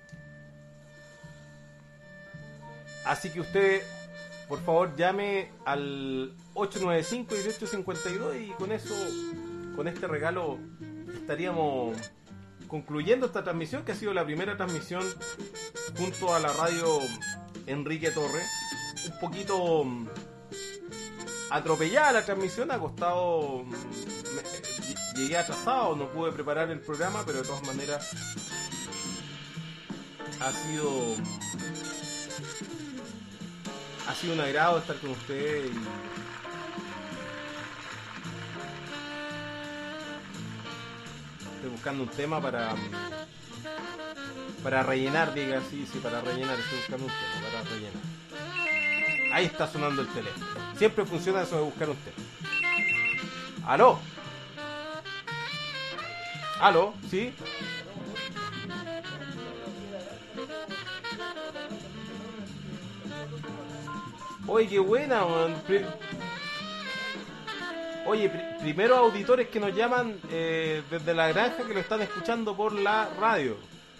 Así que usted, por favor, llame al ocho nueve cinco, uno ocho cinco dos y con eso, con este regalo, estaríamos concluyendo esta transmisión, que ha sido la primera transmisión junto a la radio Enrique Torres. Un poquito atropellada la transmisión, ha costado, me, llegué atrasado, no pude preparar el programa, pero de todas maneras ha sido ha sido un agrado estar con ustedes y estoy buscando un tema para para rellenar, diga, sí, sí, para rellenar, estoy buscando un tema para rellenar. Ahí está sonando el teléfono. Siempre funciona eso de buscar un tema. ¿Aló? ¿Aló? ¿Sí? Oye, qué buena, man. Pri- Oye, pr- primero auditores que nos llaman eh, desde la granja, que lo están escuchando por la radio.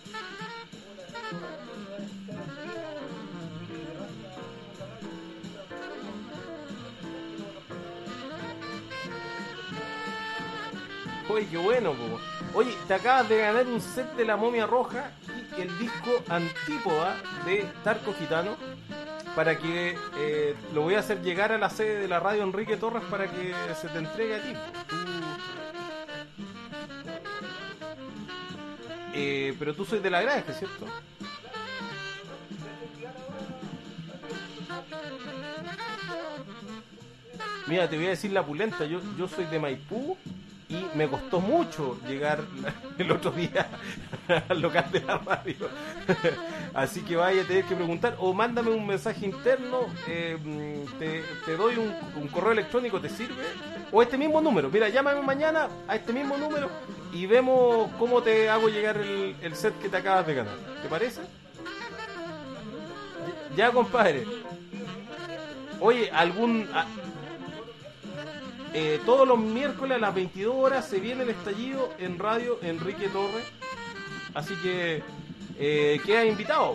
Oye, qué bueno, po. Oye, te acabas de ganar un set de la Momia Roja y el disco Antípoda de Tarco Gitano, para que eh, lo voy a hacer llegar a la sede de la radio Enrique Torres para que se te entregue a ti. Tú... Eh, pero tú soy de la granja, ¿cierto? Mira, te voy a decir la pulenta, yo, yo soy de Maipú y me costó mucho llegar el otro día al local de la radio. Así que vaya a tener que preguntar o mándame un mensaje interno, eh, te, te doy un, un correo electrónico, ¿te sirve? O este mismo número, mira, llámame mañana a este mismo número y vemos cómo te hago llegar el, el set que te acabas de ganar. ¿Te parece? Ya, compadre. Oye, algún... A, Eh, todos los miércoles a las veintidós horas se viene el estallido en radio Enrique Torres, así que eh, queda invitado.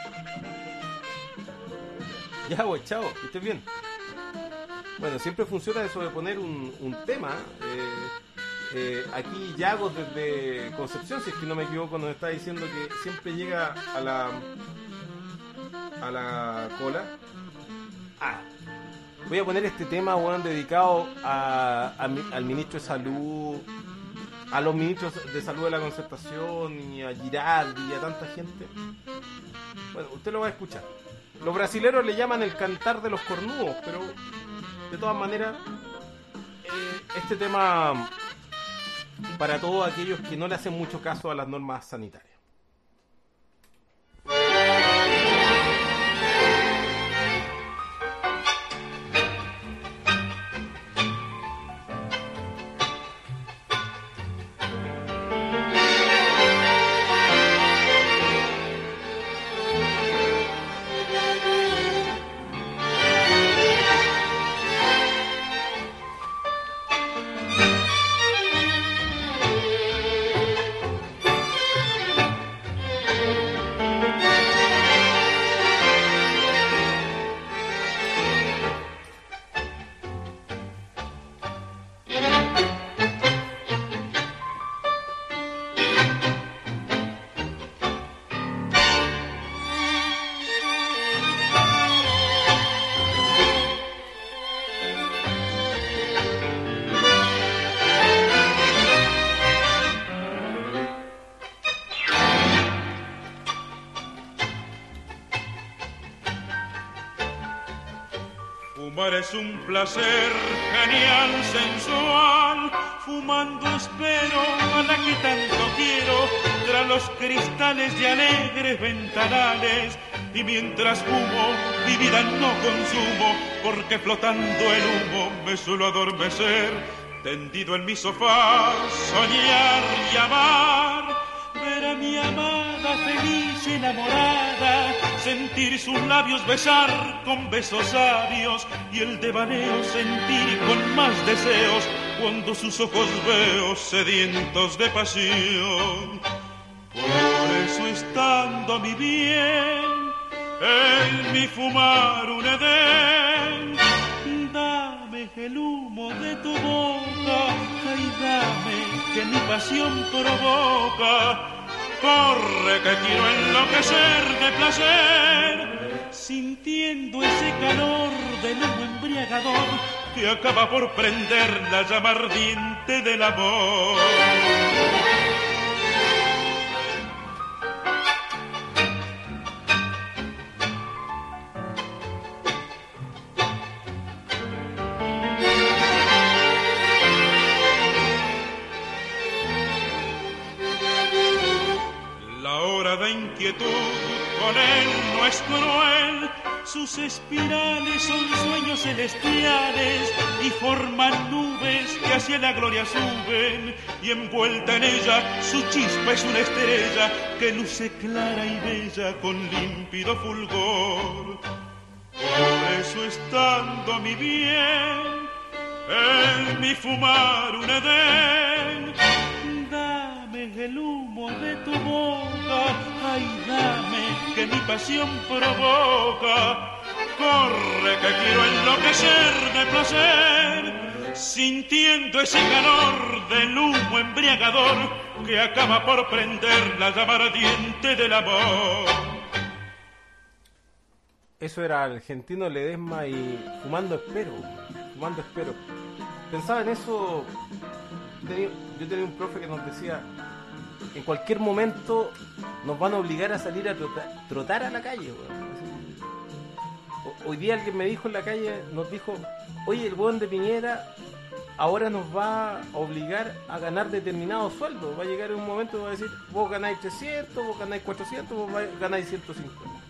Ya, pues, chao, que estés bien. Bueno, siempre funciona eso de poner un, un tema. eh, eh, aquí Yago desde Concepción, si es que no me equivoco, nos está diciendo que siempre llega a la a la cola. Ah, voy a poner este tema, bueno, dedicado a, a, al ministro de Salud, a los ministros de Salud de la Concertación y a Girardi y a tanta gente. Bueno, usted lo va a escuchar. Los brasileros le llaman el cantar de los cornudos, pero de todas maneras eh, este tema para todos aquellos que no le hacen mucho caso a las normas sanitarias. Fumar es un placer genial, sensual. Fumando espero a la que tanto quiero, tras los cristales de alegres ventanales. Y mientras fumo, mi vida no consumo, porque flotando el humo me suelo adormecer. Tendido en mi sofá, soñar y amar, ver a mi amada feliz y enamorada, sentir sus labios besar con besos sabios, y el devaneo sentir con más deseos, cuando sus ojos veo sedientos de pasión. Por eso estando a mi bien, en mi fumar un edén, dame el humo de tu boca, ay dame que mi pasión provoca. Corre que quiero enloquecer de placer, sintiendo ese calor del humo embriagador que acaba por prender la llama ardiente del amor. De inquietud con él no es cruel, sus espirales son sueños celestiales y forman nubes que hacia la gloria suben, y envuelta en ella su chispa es una estrella que luce clara y bella con límpido fulgor. Por eso estando a mi bien, en mi fumar un edén, el humo de tu boca, ay dame que mi pasión provoca. Corre que quiero enloquecer de placer, sintiendo ese calor del humo embriagador que acaba por prender la llama ardiente del amor. Eso era Argentino Ledesma y Fumando Espero, Fumando Espero. Pensaba en eso, yo tenía un profe que nos decía, en cualquier momento nos van a obligar a salir a trotar, trotar a la calle, weón. Hoy día alguien me dijo en la calle, nos dijo, oye, el weón de Piñera ahora nos va a obligar a ganar determinado sueldo. Va a llegar en un momento y va a decir, vos ganáis trescientos, vos ganáis cuatrocientos, vos ganáis ciento cincuenta.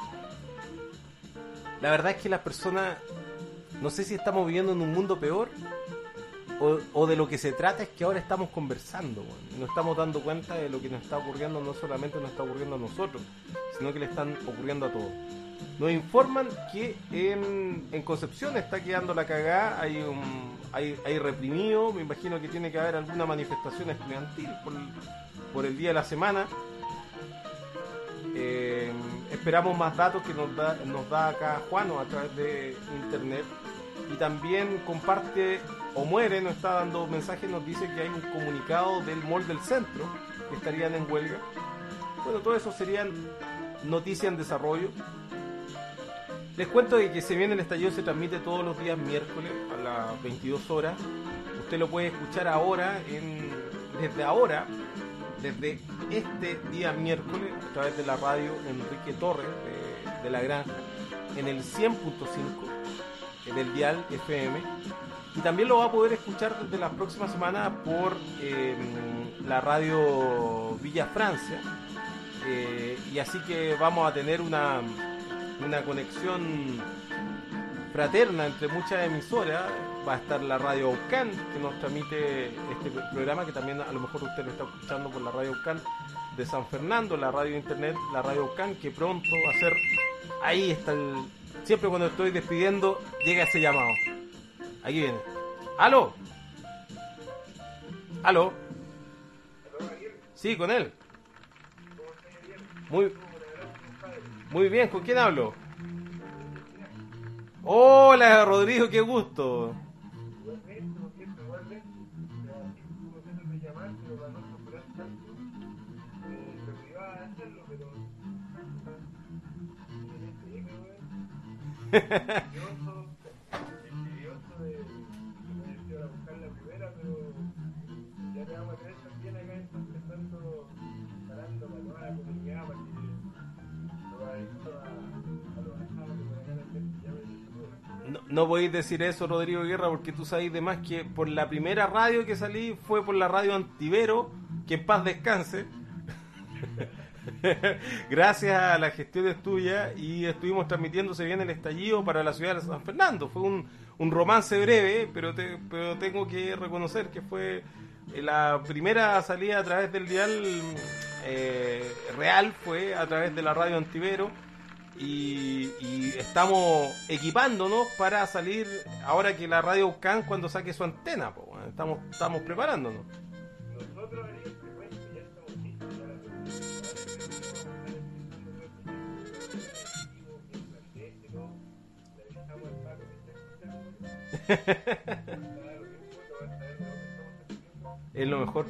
La verdad es que las personas, no sé si estamos viviendo en un mundo peor, O, o de lo que se trata es que ahora estamos conversando, bueno, y nos estamos dando cuenta de lo que nos está ocurriendo, no solamente nos está ocurriendo a nosotros, sino que le están ocurriendo a todos. Nos informan que en, en Concepción está quedando la cagada, hay, un, hay, hay reprimido, me imagino que tiene que haber alguna manifestación estudiantil por el, por el día de la semana. Eh, esperamos más datos que nos da, nos da acá Juano a través de internet. Y también comparte, o muere, nos está dando mensajes, nos dice que hay un comunicado del Mall del Centro, que estarían en huelga. Bueno, todo eso serían noticias en desarrollo. Les cuento de que Se Viene el Estallido se transmite todos los días miércoles a las veintidós horas. Usted lo puede escuchar ahora, en, desde ahora, desde este día miércoles, a través de la radio Enrique Torres, de, de La Granja, en el cien punto cinco. Del dial F M, y también lo va a poder escuchar desde la próxima semana por eh, la radio Villa Francia, eh, y así que vamos a tener una, una conexión fraterna entre muchas emisoras. Va a estar la radio Aucán, que nos transmite este programa, que también a lo mejor usted lo está escuchando por la radio Aucán de San Fernando, la radio internet, la radio Aucán, que pronto va a ser, ahí está el... Siempre cuando estoy despidiendo, llega ese llamado. Aquí viene. ¡Aló! ¿Aló? Sí, con él. Muy, muy bien, ¿con quién hablo? Hola, Rodrigo, qué gusto. No, no podéis decir eso, Rodrigo Guerra, porque tú sabes de más que por la primera radio que salí fue por la radio Antivero, que en paz descanse. Gracias a las gestiones tuyas, y estuvimos transmitiéndose bien el estallido para la ciudad de San Fernando. Fue un, un romance breve, pero, te, pero tengo que reconocer que fue la primera salida a través del dial eh, real, fue a través de la radio Antivero. Y, y estamos equipándonos para salir ahora que la radio Ucán cuando saque su antena, po, bueno, estamos, estamos preparándonos. Nosotros en el frecuente ya estamos listos para la es lo mejor.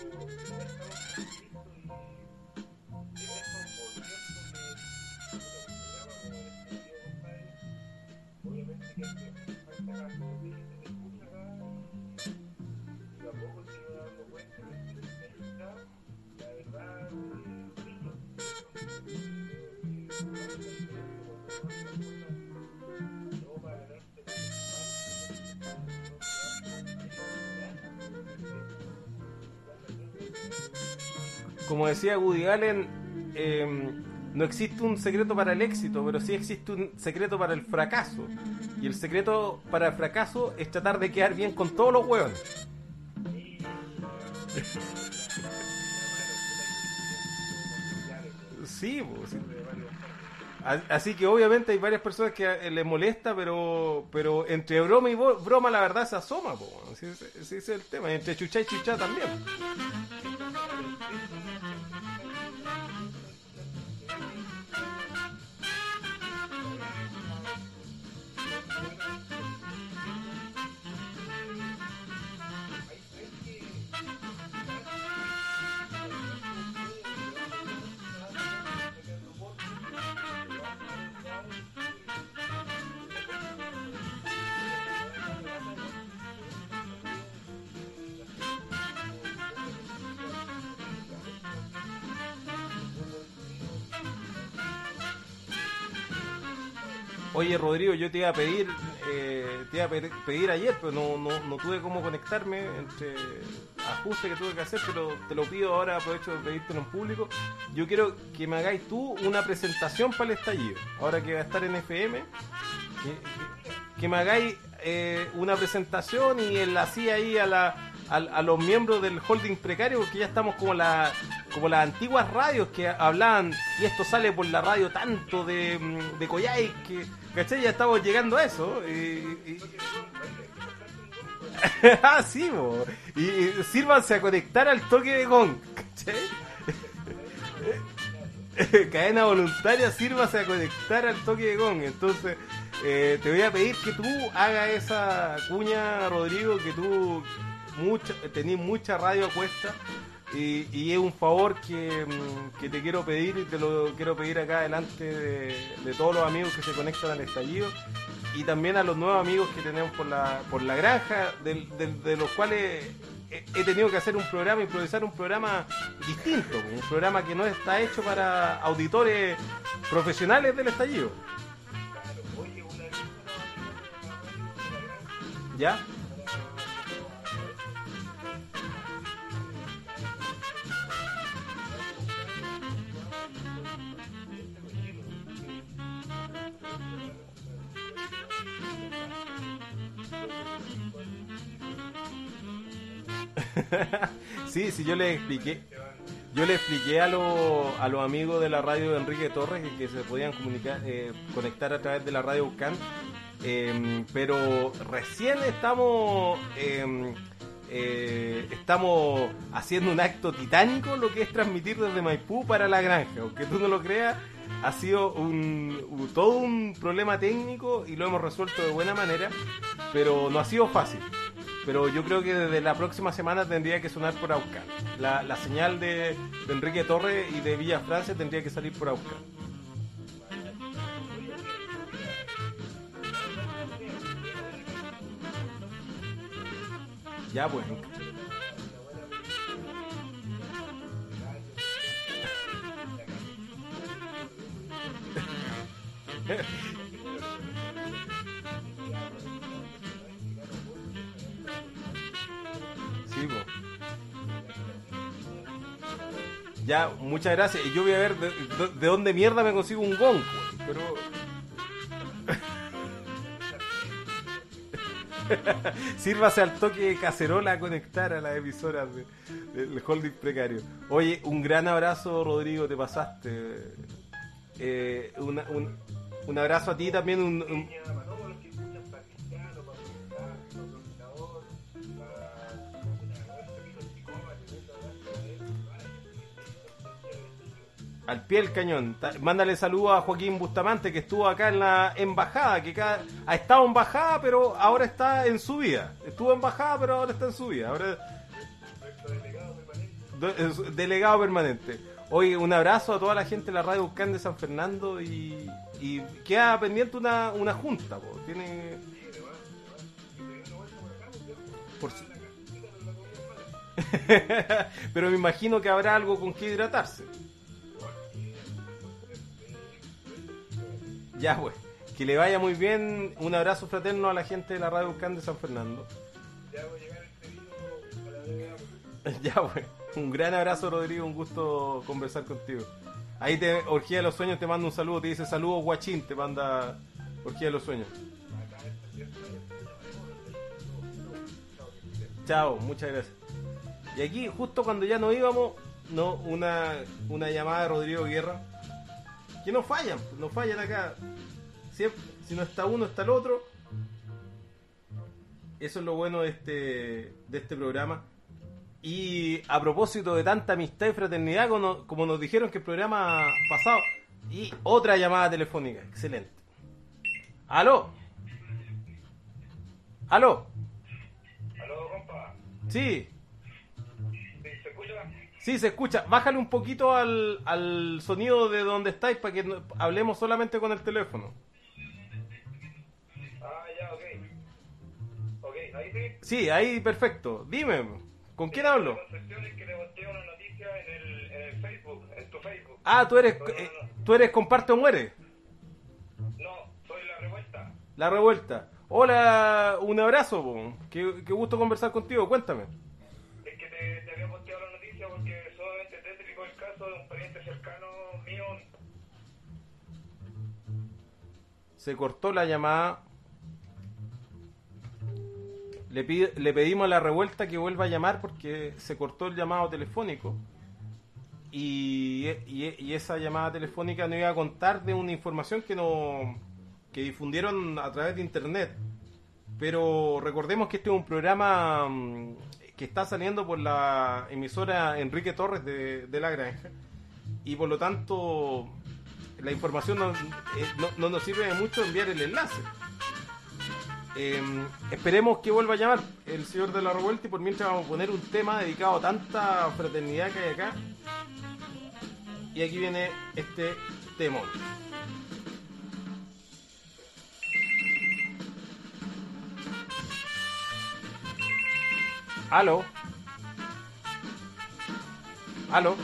Como decía Woody Allen, eh, no existe un secreto para el éxito, pero sí existe un secreto para el fracaso. Y el secreto para el fracaso es tratar de quedar bien con todos los hueones. Sí, pues, sí. Así que obviamente hay varias personas que les molesta, pero pero entre broma y broma la verdad se asoma, po. Ese, ese es el tema. Y entre chucha y chucha también. Oye, Rodrigo, yo te iba a pedir, eh, te iba a pedir, pedir ayer, pero no, no, no tuve cómo conectarme entre ajustes que tuve que hacer, pero te lo pido ahora, aprovecho de pedírtelo en público. Yo quiero que me hagáis tú una presentación para el estallido, ahora que va a estar en F M, que, que me hagáis eh, una presentación y enlacé ahí a la a, a los miembros del holding precario, porque ya estamos como la como las antiguas radios que hablaban, y esto sale por la radio tanto de, de Coyhai, que, ¿cachai? Ya estamos llegando a eso. Y, y... ah, sí, bo. Y, y sírvanse a conectar al toque de gong, ¿cachai? Cadena voluntaria, sírvase a conectar al toque de gong. Entonces, eh, te voy a pedir que tú hagas esa cuña, Rodrigo, que tú mucha, tenés mucha radio a cuesta. Y, y es un favor que, que te quiero pedir, y te lo quiero pedir acá delante de, de todos los amigos que se conectan al estallido, y también a los nuevos amigos que tenemos por la, por la granja, de, de, de los cuales he, he tenido que hacer un programa, improvisar un programa distinto, un programa que no está hecho para auditores profesionales del estallido. ¿Ya? sí, sí, yo le expliqué, yo le expliqué a, lo, a los amigos de la radio de Enrique Torres que, que se podían comunicar, eh, conectar a través de la radio Ucán, eh, pero recién estamos eh, eh, estamos haciendo un acto titánico, lo que es transmitir desde Maipú para la granja. Aunque tú no lo creas, ha sido un, un, todo un problema técnico y lo hemos resuelto de buena manera, pero no ha sido fácil. Pero yo creo que desde la próxima semana tendría que sonar por Aucán. La, la señal de, de Enrique Torres y de Villa Francia tendría que salir por Aucán. Ya, pues. Sí, po. Ya, muchas gracias. Y yo voy a ver de, de, de dónde mierda me consigo un gong, pues. Pero... Sírvase al toque de cacerola a conectar a las emisoras de, del holding precario. Oye, un gran abrazo, Rodrigo, te pasaste. Eh, una, un, un abrazo a ti también. Un, un... Al pie del cañón. Mándale saludos a Joaquín Bustamante, que estuvo acá en la embajada, que cada, ha estado en embajada, pero ahora está en su vida. Estuvo en embajada, pero ahora está en su vida. Ahora delegado, delegado permanente. Oye, un abrazo a toda la gente de la radio Ucán de San Fernando y, y queda pendiente una, una junta. Po. Tiene... Por si... Pero me imagino que habrá algo con que hidratarse. Ya, pues, que le vaya muy bien. Un abrazo fraterno a la gente de la radio Ucán de San Fernando. Ya voy a llegar este video para la... Ya, pues, un gran abrazo, Rodrigo, un gusto conversar contigo. Ahí te, Orgía de los Sueños te manda un saludo, te dice saludos guachín, te manda Orgía de los Sueños. Chao, muchas gracias. Y aquí, justo cuando ya nos íbamos, no, una, una llamada de Rodrigo Guerra. Que no fallan, no fallan acá. Siempre, si no está uno, está el otro. Eso es lo bueno de este, de este programa. Y a propósito de tanta amistad y fraternidad, como, como nos dijeron que el programa pasado, y otra llamada telefónica, excelente. ¿Aló? ¿Aló? ¿Aló, compa? Sí. ¿Se escucha? Sí, se escucha. Bájale un poquito al, al sonido de donde estáis para que no, hablemos solamente con el teléfono. Ah, ya, ok. Ok, ahí sí. Sí, ahí perfecto. Dime, ¿con quién hablo? Concepción es que le boté una noticia en el, en el Facebook, en tu Facebook. Ah, tú eres, Pero eh, no, no. tú eres Comparte o Muere. No, soy La Revuelta. La Revuelta. Hola, un abrazo, po. Qué, qué gusto conversar contigo, cuéntame. Es que te, te había posteado la noticia porque solamente te explicó el caso de un pariente cercano mío. Se cortó la llamada. Le, pide, le pedimos a La Revuelta que vuelva a llamar porque se cortó el llamado telefónico. Y, y, y esa llamada telefónica nos iba a contar de una información que, no, que difundieron a través de internet. Pero recordemos que este es un programa um, que está saliendo por la emisora Enrique Torres de, de La Granja. Y por lo tanto, la información no, eh, no, no nos sirve de mucho enviar el enlace. Eh, esperemos que vuelva a llamar el señor de La Revuelta y por mientras vamos a poner un tema dedicado a tanta fraternidad que hay acá. Y aquí viene este temón. ¿Aló? ¿Aló?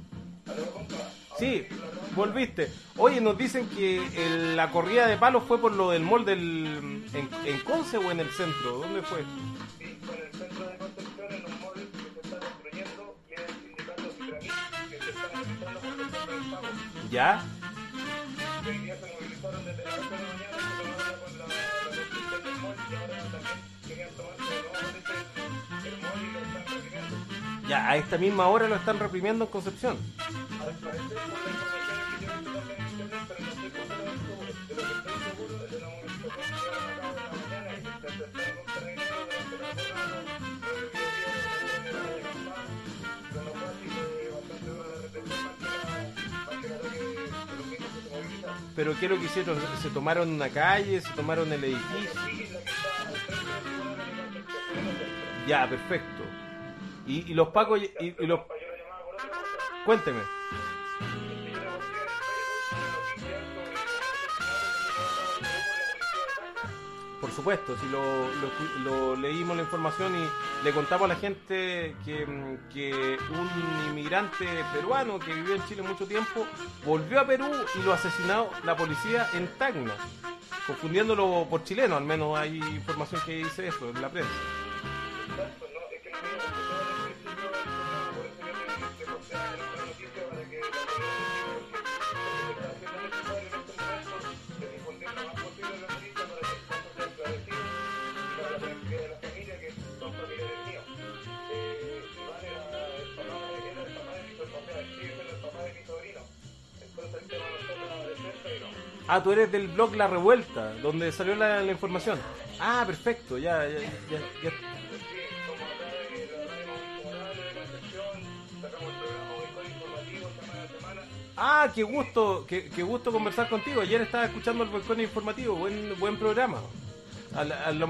Sí, volviste. Oye, nos dicen que el- la corrida de palos fue por lo del mall del... En, en Conce o en el centro. ¿Dónde fue? Sí, con el centro de Concepción en un mall que se está construyendo y el sindicato Citramil que se está movilizando por el centro del pago. ¿Ya? Que hoy día se movilizaron desde las ocho de la mañana y se tomaron con la, la construcción del mall y ahora también querían tomarse nuevamente el, el mall y lo están reprimiendo. Ya, a esta misma hora lo están reprimiendo en Concepción. Al parecer, por la información que yo he visto también en internet, pero no estoy seguro de esto, de lo que estoy seguro es de la movilización que llevan a cabo en la mañana y que se acercaron con carabinero durante la jornada, nueve mediodía de la mañana de la campana, pero no fue así, fue bastante dura la represión más que la, más que el ataque de los mismos que se movilizaron. Pero ¿qué es lo que hicieron? ¿Se tomaron una calle? ¿Se tomaron el edificio? Sí, la que está al frente del tribunal de Concepción, en el centro. Ya, perfecto. Y, y los pacos... Y, y- y los... Compa, yo la llamaba por otra cosa. Cuénteme. Yo le busqué en Facebook una noticia sobre un asesinato que se llevó a cabo por la policía de Talca. Por supuesto, si lo, lo, lo leímos la información y le contamos a la gente que, mm, que un inmigrante peruano que vivió en Chile mucho tiempo volvió a Perú y lo asesinó la policía en Tacna, confundiéndolo por chileno, al menos hay información que dice eso en la prensa. Exacto, no, es que no mío, porque toda Ah, tú eres del blog La Revuelta, donde salió la, la información. Ah, perfecto, ya, ya, ya, ya. Ah, qué gusto, qué, qué gusto conversar contigo. Ayer estaba escuchando el Balcón Informativo, buen buen programa. A la, a la...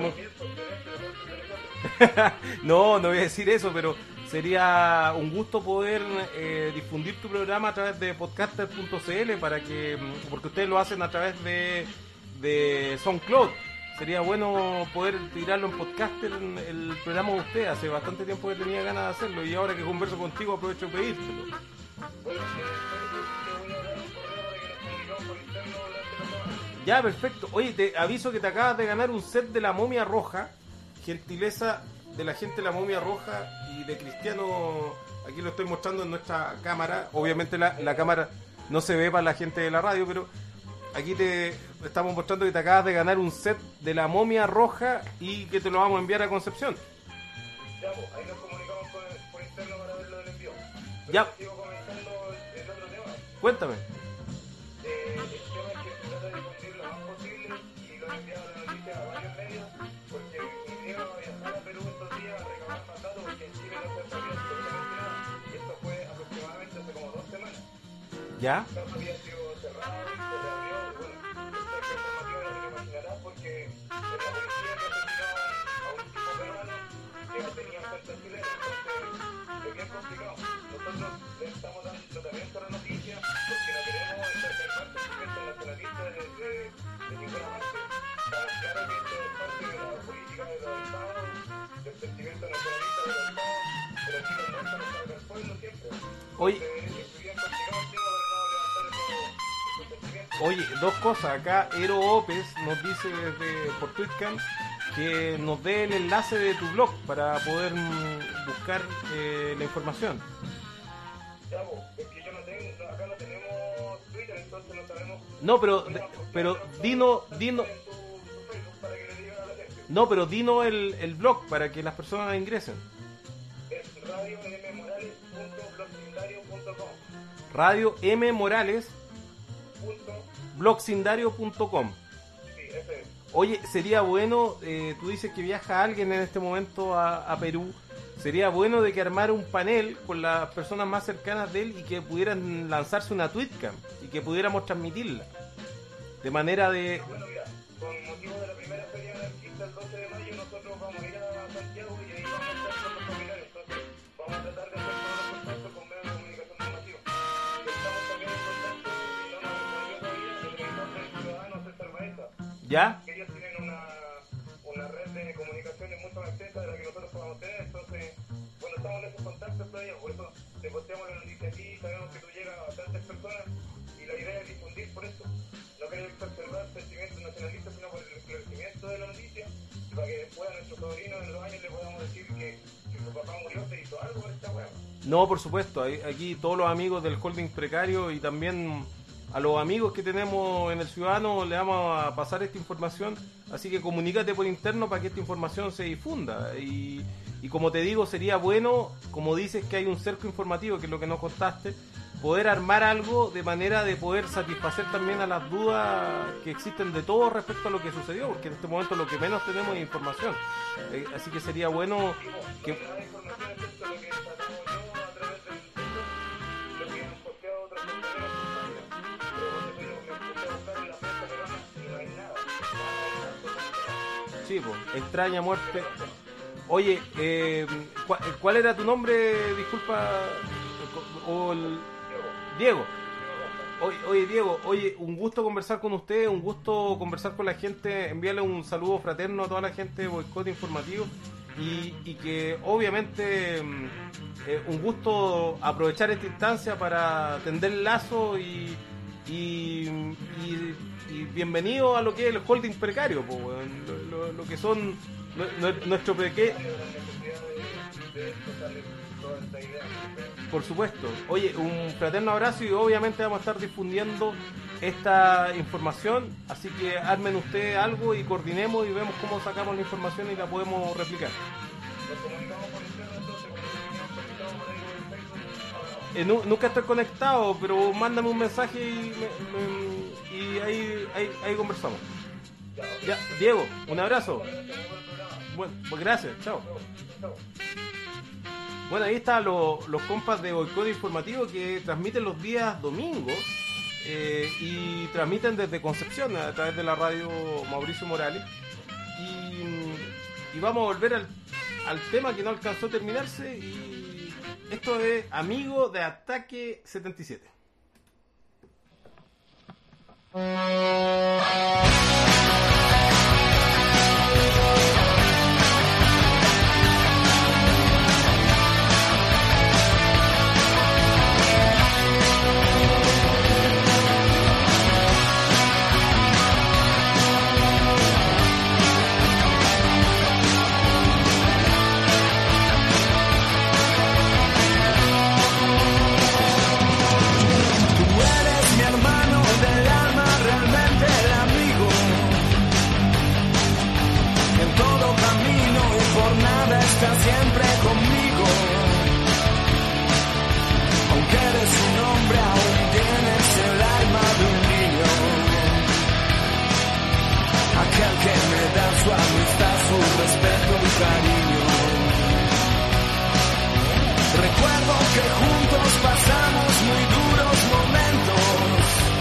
no, no voy a decir eso, pero sería un gusto poder eh, difundir tu programa a través de podcaster punto c l para que, porque ustedes lo hacen a través de, de SoundCloud. Sería bueno poder tirarlo en podcaster en el programa de ustedes. Hace bastante tiempo que tenía ganas de hacerlo y ahora que converso contigo aprovecho de pedírtelo. Ya, perfecto. Oye, te aviso que te acabas de ganar un set de La Momia Roja, gentileza de la gente de La Momia Roja y de Cristiano. Aquí lo estoy mostrando en nuestra cámara. Obviamente la, la cámara no se ve para la gente de la radio, pero aquí te estamos mostrando que te acabas de ganar un set de La Momia Roja y que te lo vamos a enviar a Concepción. Ya, pues, ahí nos comunicamos por, por interno para ver lo del envío. Pero Ya. sigo comentando el, el otro tema. Cuéntame. Eh, el tema es que se trata de difundir lo más posible y lo he enviado la noticia a varios medios porque mi idea era viajar a Perú estos días a recabar más datos porque en Chile no se sabía absolutamente nada y esto fue aproximadamente hace como dos semanas. ¿Ya? El caso había sido cerrado y se reabrió y bueno, esta información ya te lo imaginarás porque en la policía que asesinaba a un tipo peruano que tenía oferta chilena, entonces es bien complicado. Nosotros le estamos dando tratamiento a la noticia porque no queremos enfermar sentimientos nacionalistas de, de, de ninguna parte. Está claro que esto es parte de la política de los estados, del sentimiento nacionalista de los estados, pero aquí los muertos nos carga el pueblo siempre. Oye. Entonces, es bien complicado el tema para no levantar esos, esos sentimientos. Oye, dos cosas. Acá Ero Opes nos dice desde por Twitcam que nos dé el enlace de tu blog para poder mm, buscar eh, la información. Ya, pues, es que yo no tengo, no, acá no tenemos Twitter, entonces no sabemos. No, pero pero dino dino En tu, tu Facebook para que le digan a la gente. no, pero dino el, el blog para que las personas ingresen. Es radio m morales punto blogcindario punto com. Radio M Morales Punto, blogcindario punto com. sí, ese es. Oye, sería bueno, eh, tú dices que viaja alguien en este momento a, a Perú, sería bueno de que armara un panel con las personas más cercanas de él y que pudieran lanzarse una tweetcam y que pudiéramos transmitirla. De manera de... Bueno, mira, con motivo de la primera feria anarquista el doce de mayo nosotros vamos a ir a Santiago y ahí vamos a estar con los familiares, entonces vamos a tratar de hacer todos los contactos con medios de comunicación normativos. Estamos también en contacto, y no nos respondió todavía, el director del Ciudadano César Baeza. ¿Ya? Que ellos tienen una, una red de comunicaciones mucho más extensa de la que nosotros podamos tener, entonces, bueno, estamos en esos contactos todavía, por eso te posteamos la noticia aquí, sabemos que tú llegas a bastantes personas y la idea es difundir por eso, no querer exacerbar sentimientos nacionalistas, sino por el esclarecimiento de la noticia, y para que después a nuestros sobrinos en los años le podamos decir que si su papá murió se hizo algo por esta hueá. No, por supuesto, hay- aquí todos los amigos del holding precario y también a los amigos que tenemos en el Ciudadano le vamos a pasar esta información, así que comunícate por interno para que esta información se difunda y, y como te digo, sería bueno, como dices que hay un cerco informativo, que es lo que nos contaste, poder armar algo de manera de poder satisfacer también a las dudas que existen de todos respecto a lo que sucedió, porque en este momento lo que menos tenemos es información. Eh, así que sería bueno que... No hay información excepto lo que tratamos yo a través del sitio, lo que han posteado otras compañeras compañeras. Pero por eso yo me puse a buscar en la prensa peruana y no hay nada. Nada, absolutamente nada. Sí, pues, extraña muerte. Oye, eh, ¿cuál, ¿cuál era tu nombre? Disculpa. O el... Diego. Oye, oye, Diego, oye, un gusto conversar con usted, un gusto conversar con la gente, enviarle un saludo fraterno a toda la gente de Boicot Informativo y, y que obviamente mm, eh, un gusto aprovechar esta instancia para tender el lazo y, y, y, y bienvenido a lo que es el holding precario, po, weón, lo, lo, lo que son nue- nue- nuestro pequeño... Por supuesto. Oye, un fraterno abrazo y obviamente vamos a estar difundiendo esta información, así que armen ustedes algo y coordinemos y vemos cómo sacamos la información y la podemos replicar. Nos comunicamos por internet, entonces cuando tengamos conectado por ahí por el Facebook, hablamos. eh, nu- nunca estoy conectado, pero mándame un mensaje y, me, me- y ahí, ahí, ahí conversamos. Ya, Diego, un abrazo. Bueno, pues gracias, chao. Bueno, ahí están los, los compas de Boicot Informativo que transmiten los días domingos eh, y transmiten desde Concepción a través de la radio Mauricio Morales. Y, y vamos a volver al, al tema que no alcanzó a terminarse. Y esto es Amigo de Ataque setenta y siete. Estás siempre conmigo, aunque eres un hombre, aún tienes el alma de un niño, aquel que me da su amistad, su respeto y cariño. Recuerdo que juntos pasamos muy duros momentos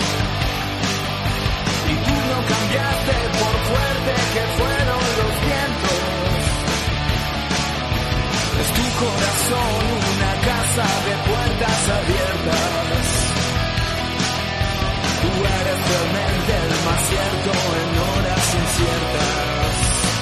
y tú no cambiaste por fuerte que fueron los vientos. Es tu corazón una casa de puertas abiertas. Tú eres realmente el más cierto en horas inciertas.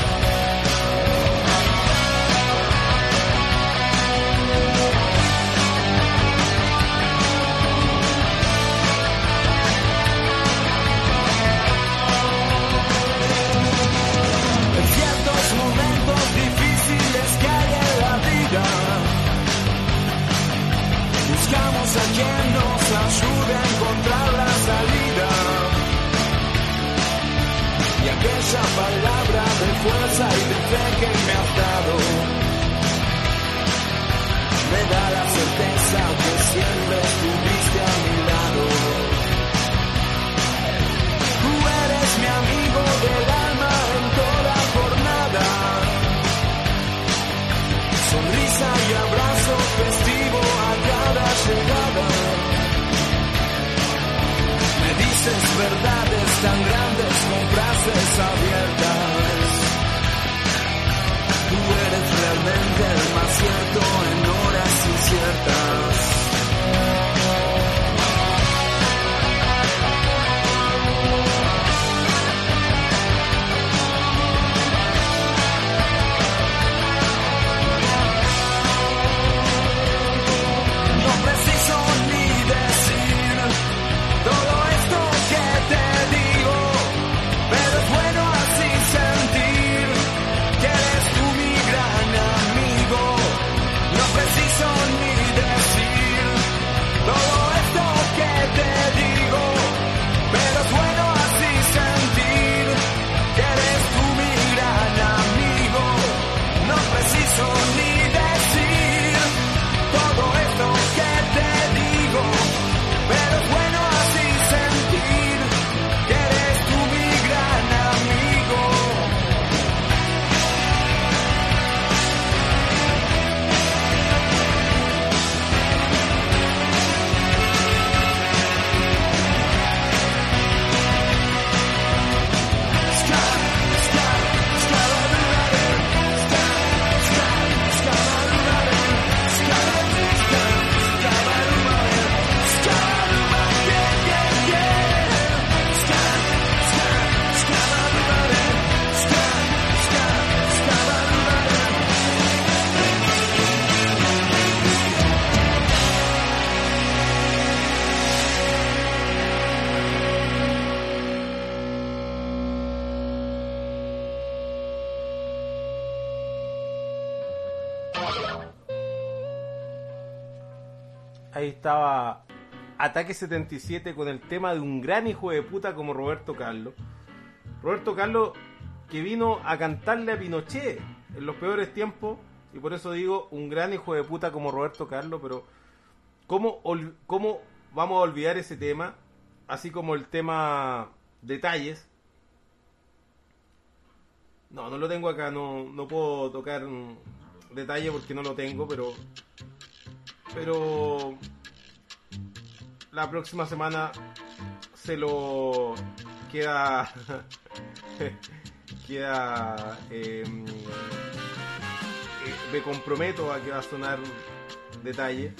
En ciertos momentos difíciles que hay en la vida, buscamos a quien nos ayude a encontrar la salida. Y aquella palabra de fuerza y de fe que me has dado me da la certeza que siempre estuviste a mi lado. Tú eres mi amigo del alma en toda jornada. Sonrisa y abrazo festivo a cada llegada. Me dices verdades tan grandes con frases abiertas. Tú eres realmente el más cierto en horas inciertas. Ahí estaba Ataque setenta y siete con el tema de un gran hijo de puta como Roberto Carlos. Roberto Carlos que vino a cantarle a Pinochet en los peores tiempos, y por eso digo un gran hijo de puta como Roberto Carlos, pero ¿cómo, ol- ¿cómo vamos a olvidar ese tema? Así como el tema detalles. No, no lo tengo acá, no, no puedo tocar un detalle porque no lo tengo, pero pero la próxima semana se lo queda queda eh, eh, me comprometo a que va a sonar detalle.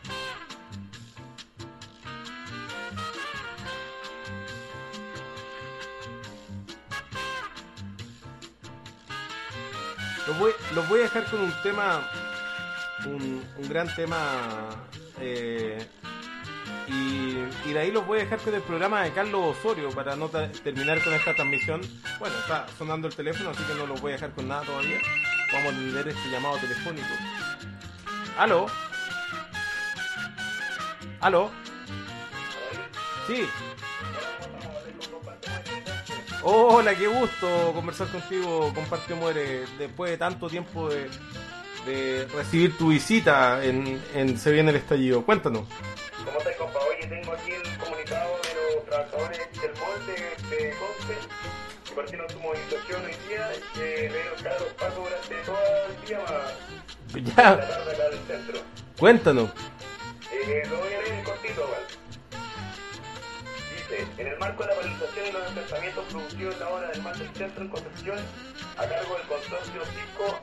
Los voy, los voy a dejar con un tema, un, un gran tema, eh, y, y de ahí los voy a dejar con el programa de Carlos Osorio para no ta- terminar con esta transmisión. Bueno, está sonando el teléfono, así que no los voy a dejar con nada todavía. Vamos a atender este llamado telefónico. ¿Aló? ¿Aló? Sí. Hola, qué gusto conversar contigo, Comparte Muere, después de tanto tiempo de, de recibir tu visita en, en Se Viene el Estallido. Cuéntanos. ¿Cómo estás, compa? Oye, tengo aquí el comunicado de los trabajadores del mall de, de Conce, que partieron su movilización hoy día, que le dieron cara a los pacos durante todo el día más Ya, la tarde acá del centro. cuéntanos. Eh, lo voy a leer en cortito, ¿vale? Dice, en el marco de la paralización y los enfrentamientos producidos en la obra del mar del centro en Concepción, a cargo del consorcio Cisco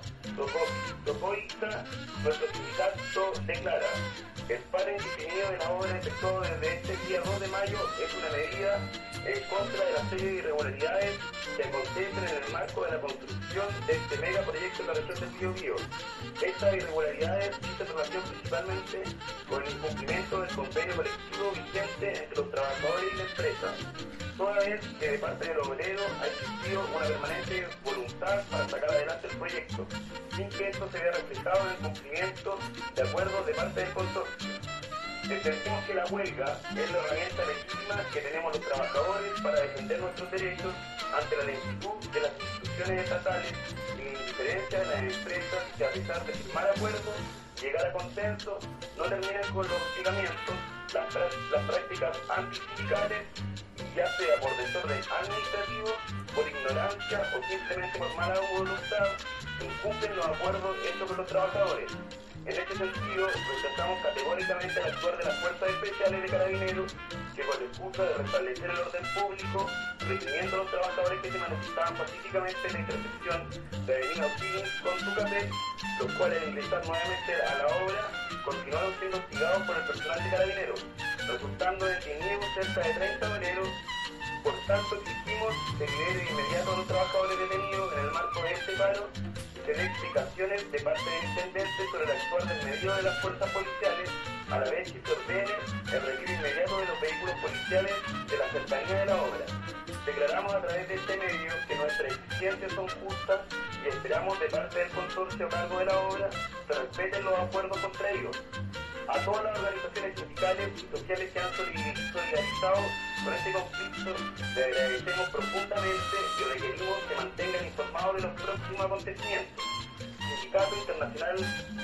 Tocoiza, nuestro sindicato declara: el paro indefinido de la obra efectuado desde este día dos de mayo es una medida en contra de la serie de irregularidades que acontecen en el marco de la construcción de este megaproyecto en la región del Biobío. Estas irregularidades tienen relación principalmente con el incumplimiento del convenio colectivo vigente entre los trabajadores y la empresa, toda vez que de parte del obrero ha existido una permanente voluntad para sacar adelante el proyecto, sin que esto se vea reflejado en el cumplimiento de acuerdos de parte del consorcio. Entendemos que la huelga es la herramienta legítima que tenemos los trabajadores para defender nuestros derechos ante la lentitud de las instituciones estatales y la indiferencia de las empresas que, a pesar de firmar acuerdos y llegar a consenso, no terminan con los hostigamientos, las, pra- las prácticas antisindicales, ya sea por desorden administrativo, por ignorancia o simplemente por mala voluntad, incumplen los acuerdos hechos con los trabajadores. En este sentido, rechazamos categóricamente el actuar de las fuerzas especiales de Carabineros que, con la excusa de restablecer el orden público, reprimiendo a los trabajadores que se manifestaban pacíficamente en la intersección de Avenida O'Higgins con Tucapel, los cuales al ingresar nuevamente a la obra continuaron siendo hostigados por el personal de Carabineros, resultando detenidos cerca de treinta obreros. Por tanto, exigimos que libere de inmediato a los trabajadores detenidos en el marco de este paro y se dé explicaciones de parte del intendente sobre el actuar del medio de las fuerzas policiales, a la vez que se ordene el retiro inmediato de los vehículos policiales de la cercanía de la obra. Declaramos a través de este medio que nuestras exigencias son justas y esperamos de parte del consorcio a cargo de la obra se respeten los acuerdos contraídos. A todas las organizaciones sindicales y sociales que han solidarizado con este conflicto, le agradecemos profundamente y requerimos que mantengan informados de los próximos acontecimientos. Sindicato Internacional,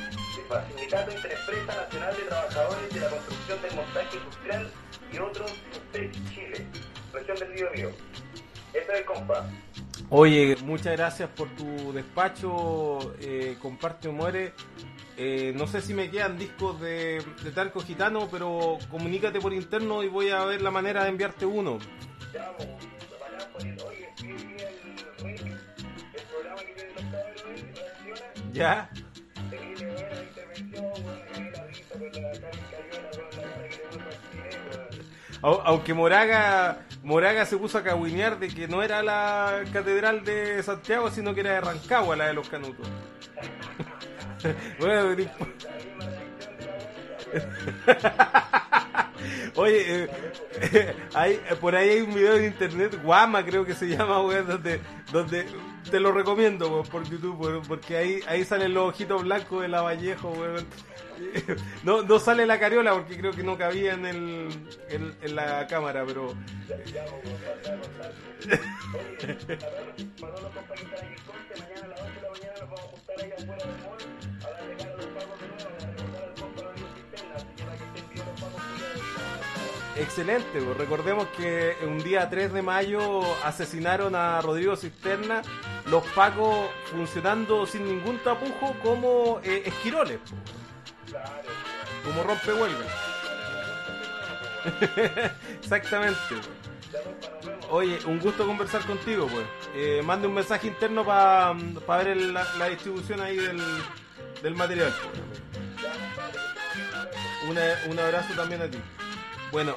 Sindicato Interempresa Nacional de Trabajadores de la Construcción del Montaje Industrial y otros, Sustec Chile, región del Biobío. Eso es, compa. Oye, muchas gracias por tu despacho, eh, Comparte o Muere. Eh, no sé si me quedan discos de, de Tarco Gitano, pero comunícate por interno y voy a ver la manera de enviarte uno. Ya, pues, para poniendo, oye, vi el, el programa que tienen los cabros ahí, reacciona. ¿Ya? Tenía que ver la intervención, bueno, que la vista con la cara cariola, con la cara que le vuelve al cine, Au- Aunque Moraga Moraga se puso a cagüinear de que no era la catedral de Santiago, sino que era de Rancagua, la de los Canutos. Bueno, ni- Oye, eh, eh, hay, eh, por ahí hay un video en internet, Guama creo que se llama, weón, donde, donde te lo recomiendo, weón, por YouTube, weón, porque ahí, ahí salen los ojitos blancos de Lavallejo, weón. No, no sale la cariola porque creo que no cabía en el en, en la cámara, pero para los compañeros de Conce, mañana a las ocho de la mañana nos vamos a juntar ahí afuera del mall a darle cara a los pagos de nuevo, a recordar al compa de la cisterna, así que para que estén bien excelente. Pues. Recordemos que un día tres de mayo asesinaron a Rodrigo Cisterna, los pacos funcionando sin ningún tapujo como eh, esquiroles, pues. Como rompehuelgas. Exactamente. Pues. Oye, un gusto conversar contigo, pues. Eh, mande un mensaje interno para pa ver el, la, la distribución ahí del, del material. Una, un abrazo también a ti. Bueno,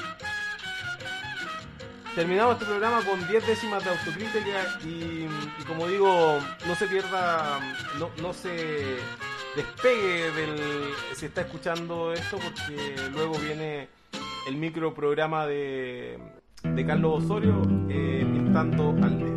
terminamos este programa con diez décimas de autocrítica y, y como digo, no se pierda, no, no se despegue del, si está escuchando esto, porque luego viene el microprograma de, de Carlos Osorio, eh, pintando aldeas.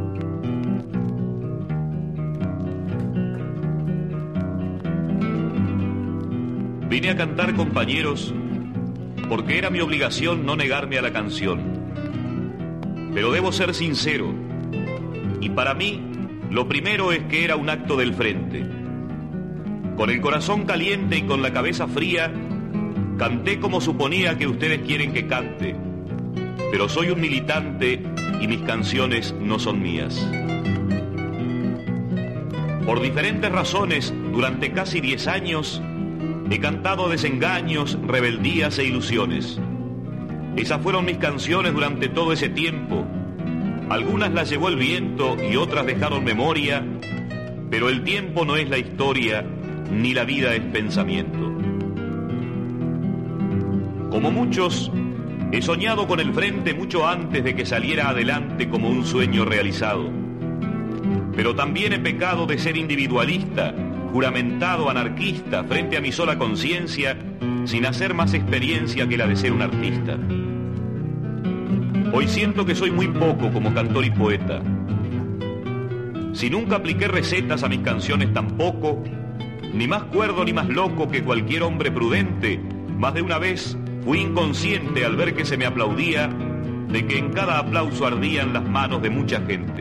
Vine a cantar, compañeros, porque era mi obligación no negarme a la canción. Pero debo ser sincero, y para mí lo primero es que era un acto del frente. Con el corazón caliente y con la cabeza fría, canté como suponía que ustedes quieren que cante, pero soy un militante y mis canciones no son mías. Por diferentes razones, durante casi diez años, he cantado desengaños, rebeldías e ilusiones. Esas fueron mis canciones durante todo ese tiempo. Algunas las llevó el viento y otras dejaron memoria, pero el tiempo no es la historia, ni la vida es pensamiento. Como muchos, he soñado con el frente mucho antes de que saliera adelante como un sueño realizado. Pero también he pecado de ser individualista, juramentado anarquista frente a mi sola conciencia, sin hacer más experiencia que la de ser un artista. Hoy siento que soy muy poco como cantor y poeta. Si nunca apliqué recetas a mis canciones tampoco, ni más cuerdo ni más loco que cualquier hombre prudente, más de una vez fui inconsciente al ver que se me aplaudía, de que en cada aplauso ardían las manos de mucha gente.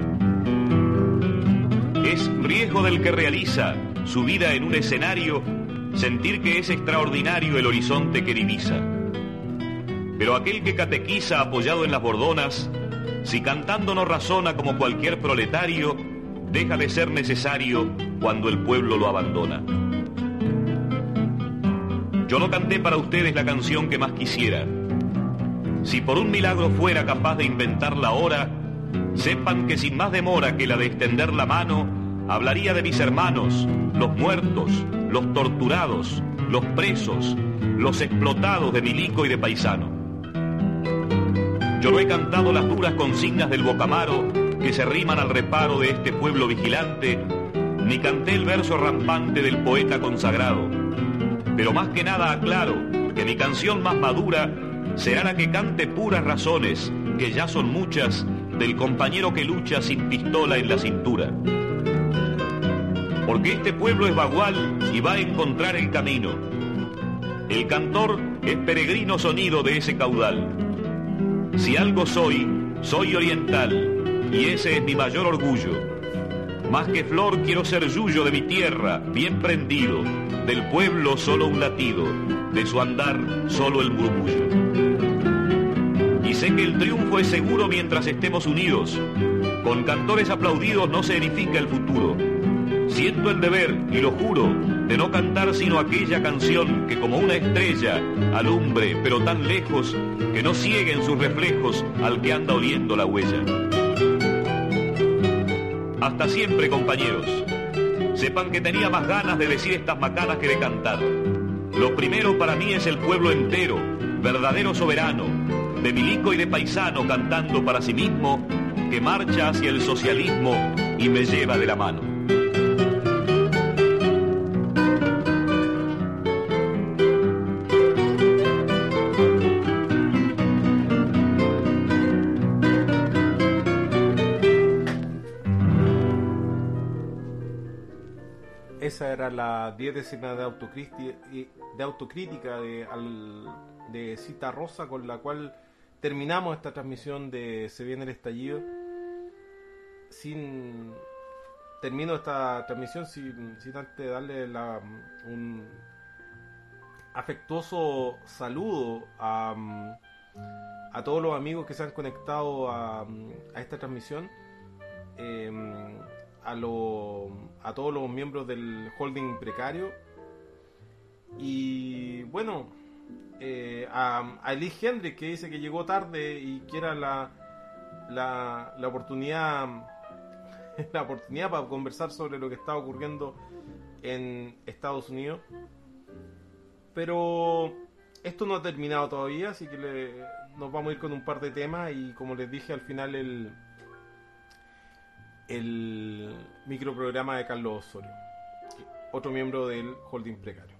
Es riesgo del que realiza su vida en un escenario sentir que es extraordinario el horizonte que divisa. Pero aquel que catequiza apoyado en las bordonas, si cantando no razona como cualquier proletario, deja de ser necesario cuando el pueblo lo abandona. Yo no canté para ustedes la canción que más quisiera. Si por un milagro fuera capaz de inventarla ahora, sepan que sin más demora que la de extender la mano, hablaría de mis hermanos, los muertos, los torturados, los presos, los explotados de milico y de paisano. Yo no he cantado las duras consignas del Bocamaro que se riman al reparo de este pueblo vigilante, ni canté el verso rampante del poeta consagrado. Pero más que nada aclaro que mi canción más madura será la que cante puras razones, que ya son muchas, del compañero que lucha sin pistola en la cintura. Porque este pueblo es bagual y va a encontrar el camino. El cantor es peregrino sonido de ese caudal. Si algo soy, soy oriental, y ese es mi mayor orgullo. Más que flor quiero ser yuyo de mi tierra, bien prendido, del pueblo solo un latido, de su andar solo el murmullo. Y sé que el triunfo es seguro mientras estemos unidos. Con cantores aplaudidos no se edifica el futuro. Siento el deber, y lo juro, de no cantar sino aquella canción que como una estrella alumbre, pero tan lejos que no cieguen sus reflejos al que anda oliendo la huella. Hasta siempre, compañeros. Sepan que tenía más ganas de decir estas macanas que de cantar. Lo primero para mí es el pueblo entero, verdadero soberano, de milico y de paisano cantando para sí mismo, que marcha hacia el socialismo y me lleva de la mano. Esa era la diez décima de autocrítica de, autocrítica de, al, de Cita Rosa, con la cual terminamos esta transmisión de Se Viene el Estallido. Sin termino esta transmisión sin, sin antes darle la, un, afectuoso saludo a, a todos los amigos que se han conectado a, a esta transmisión, eh, a, lo, a todos los miembros del holding precario y bueno, eh, a, a Elise Hendrix, que dice que llegó tarde y que era la, la, la oportunidad la oportunidad para conversar sobre lo que está ocurriendo en Estados Unidos. Pero esto no ha terminado todavía, así que le, nos vamos a ir con un par de temas y como les dije al final el, el microprograma de Carlos Osorio, otro miembro del holding precario.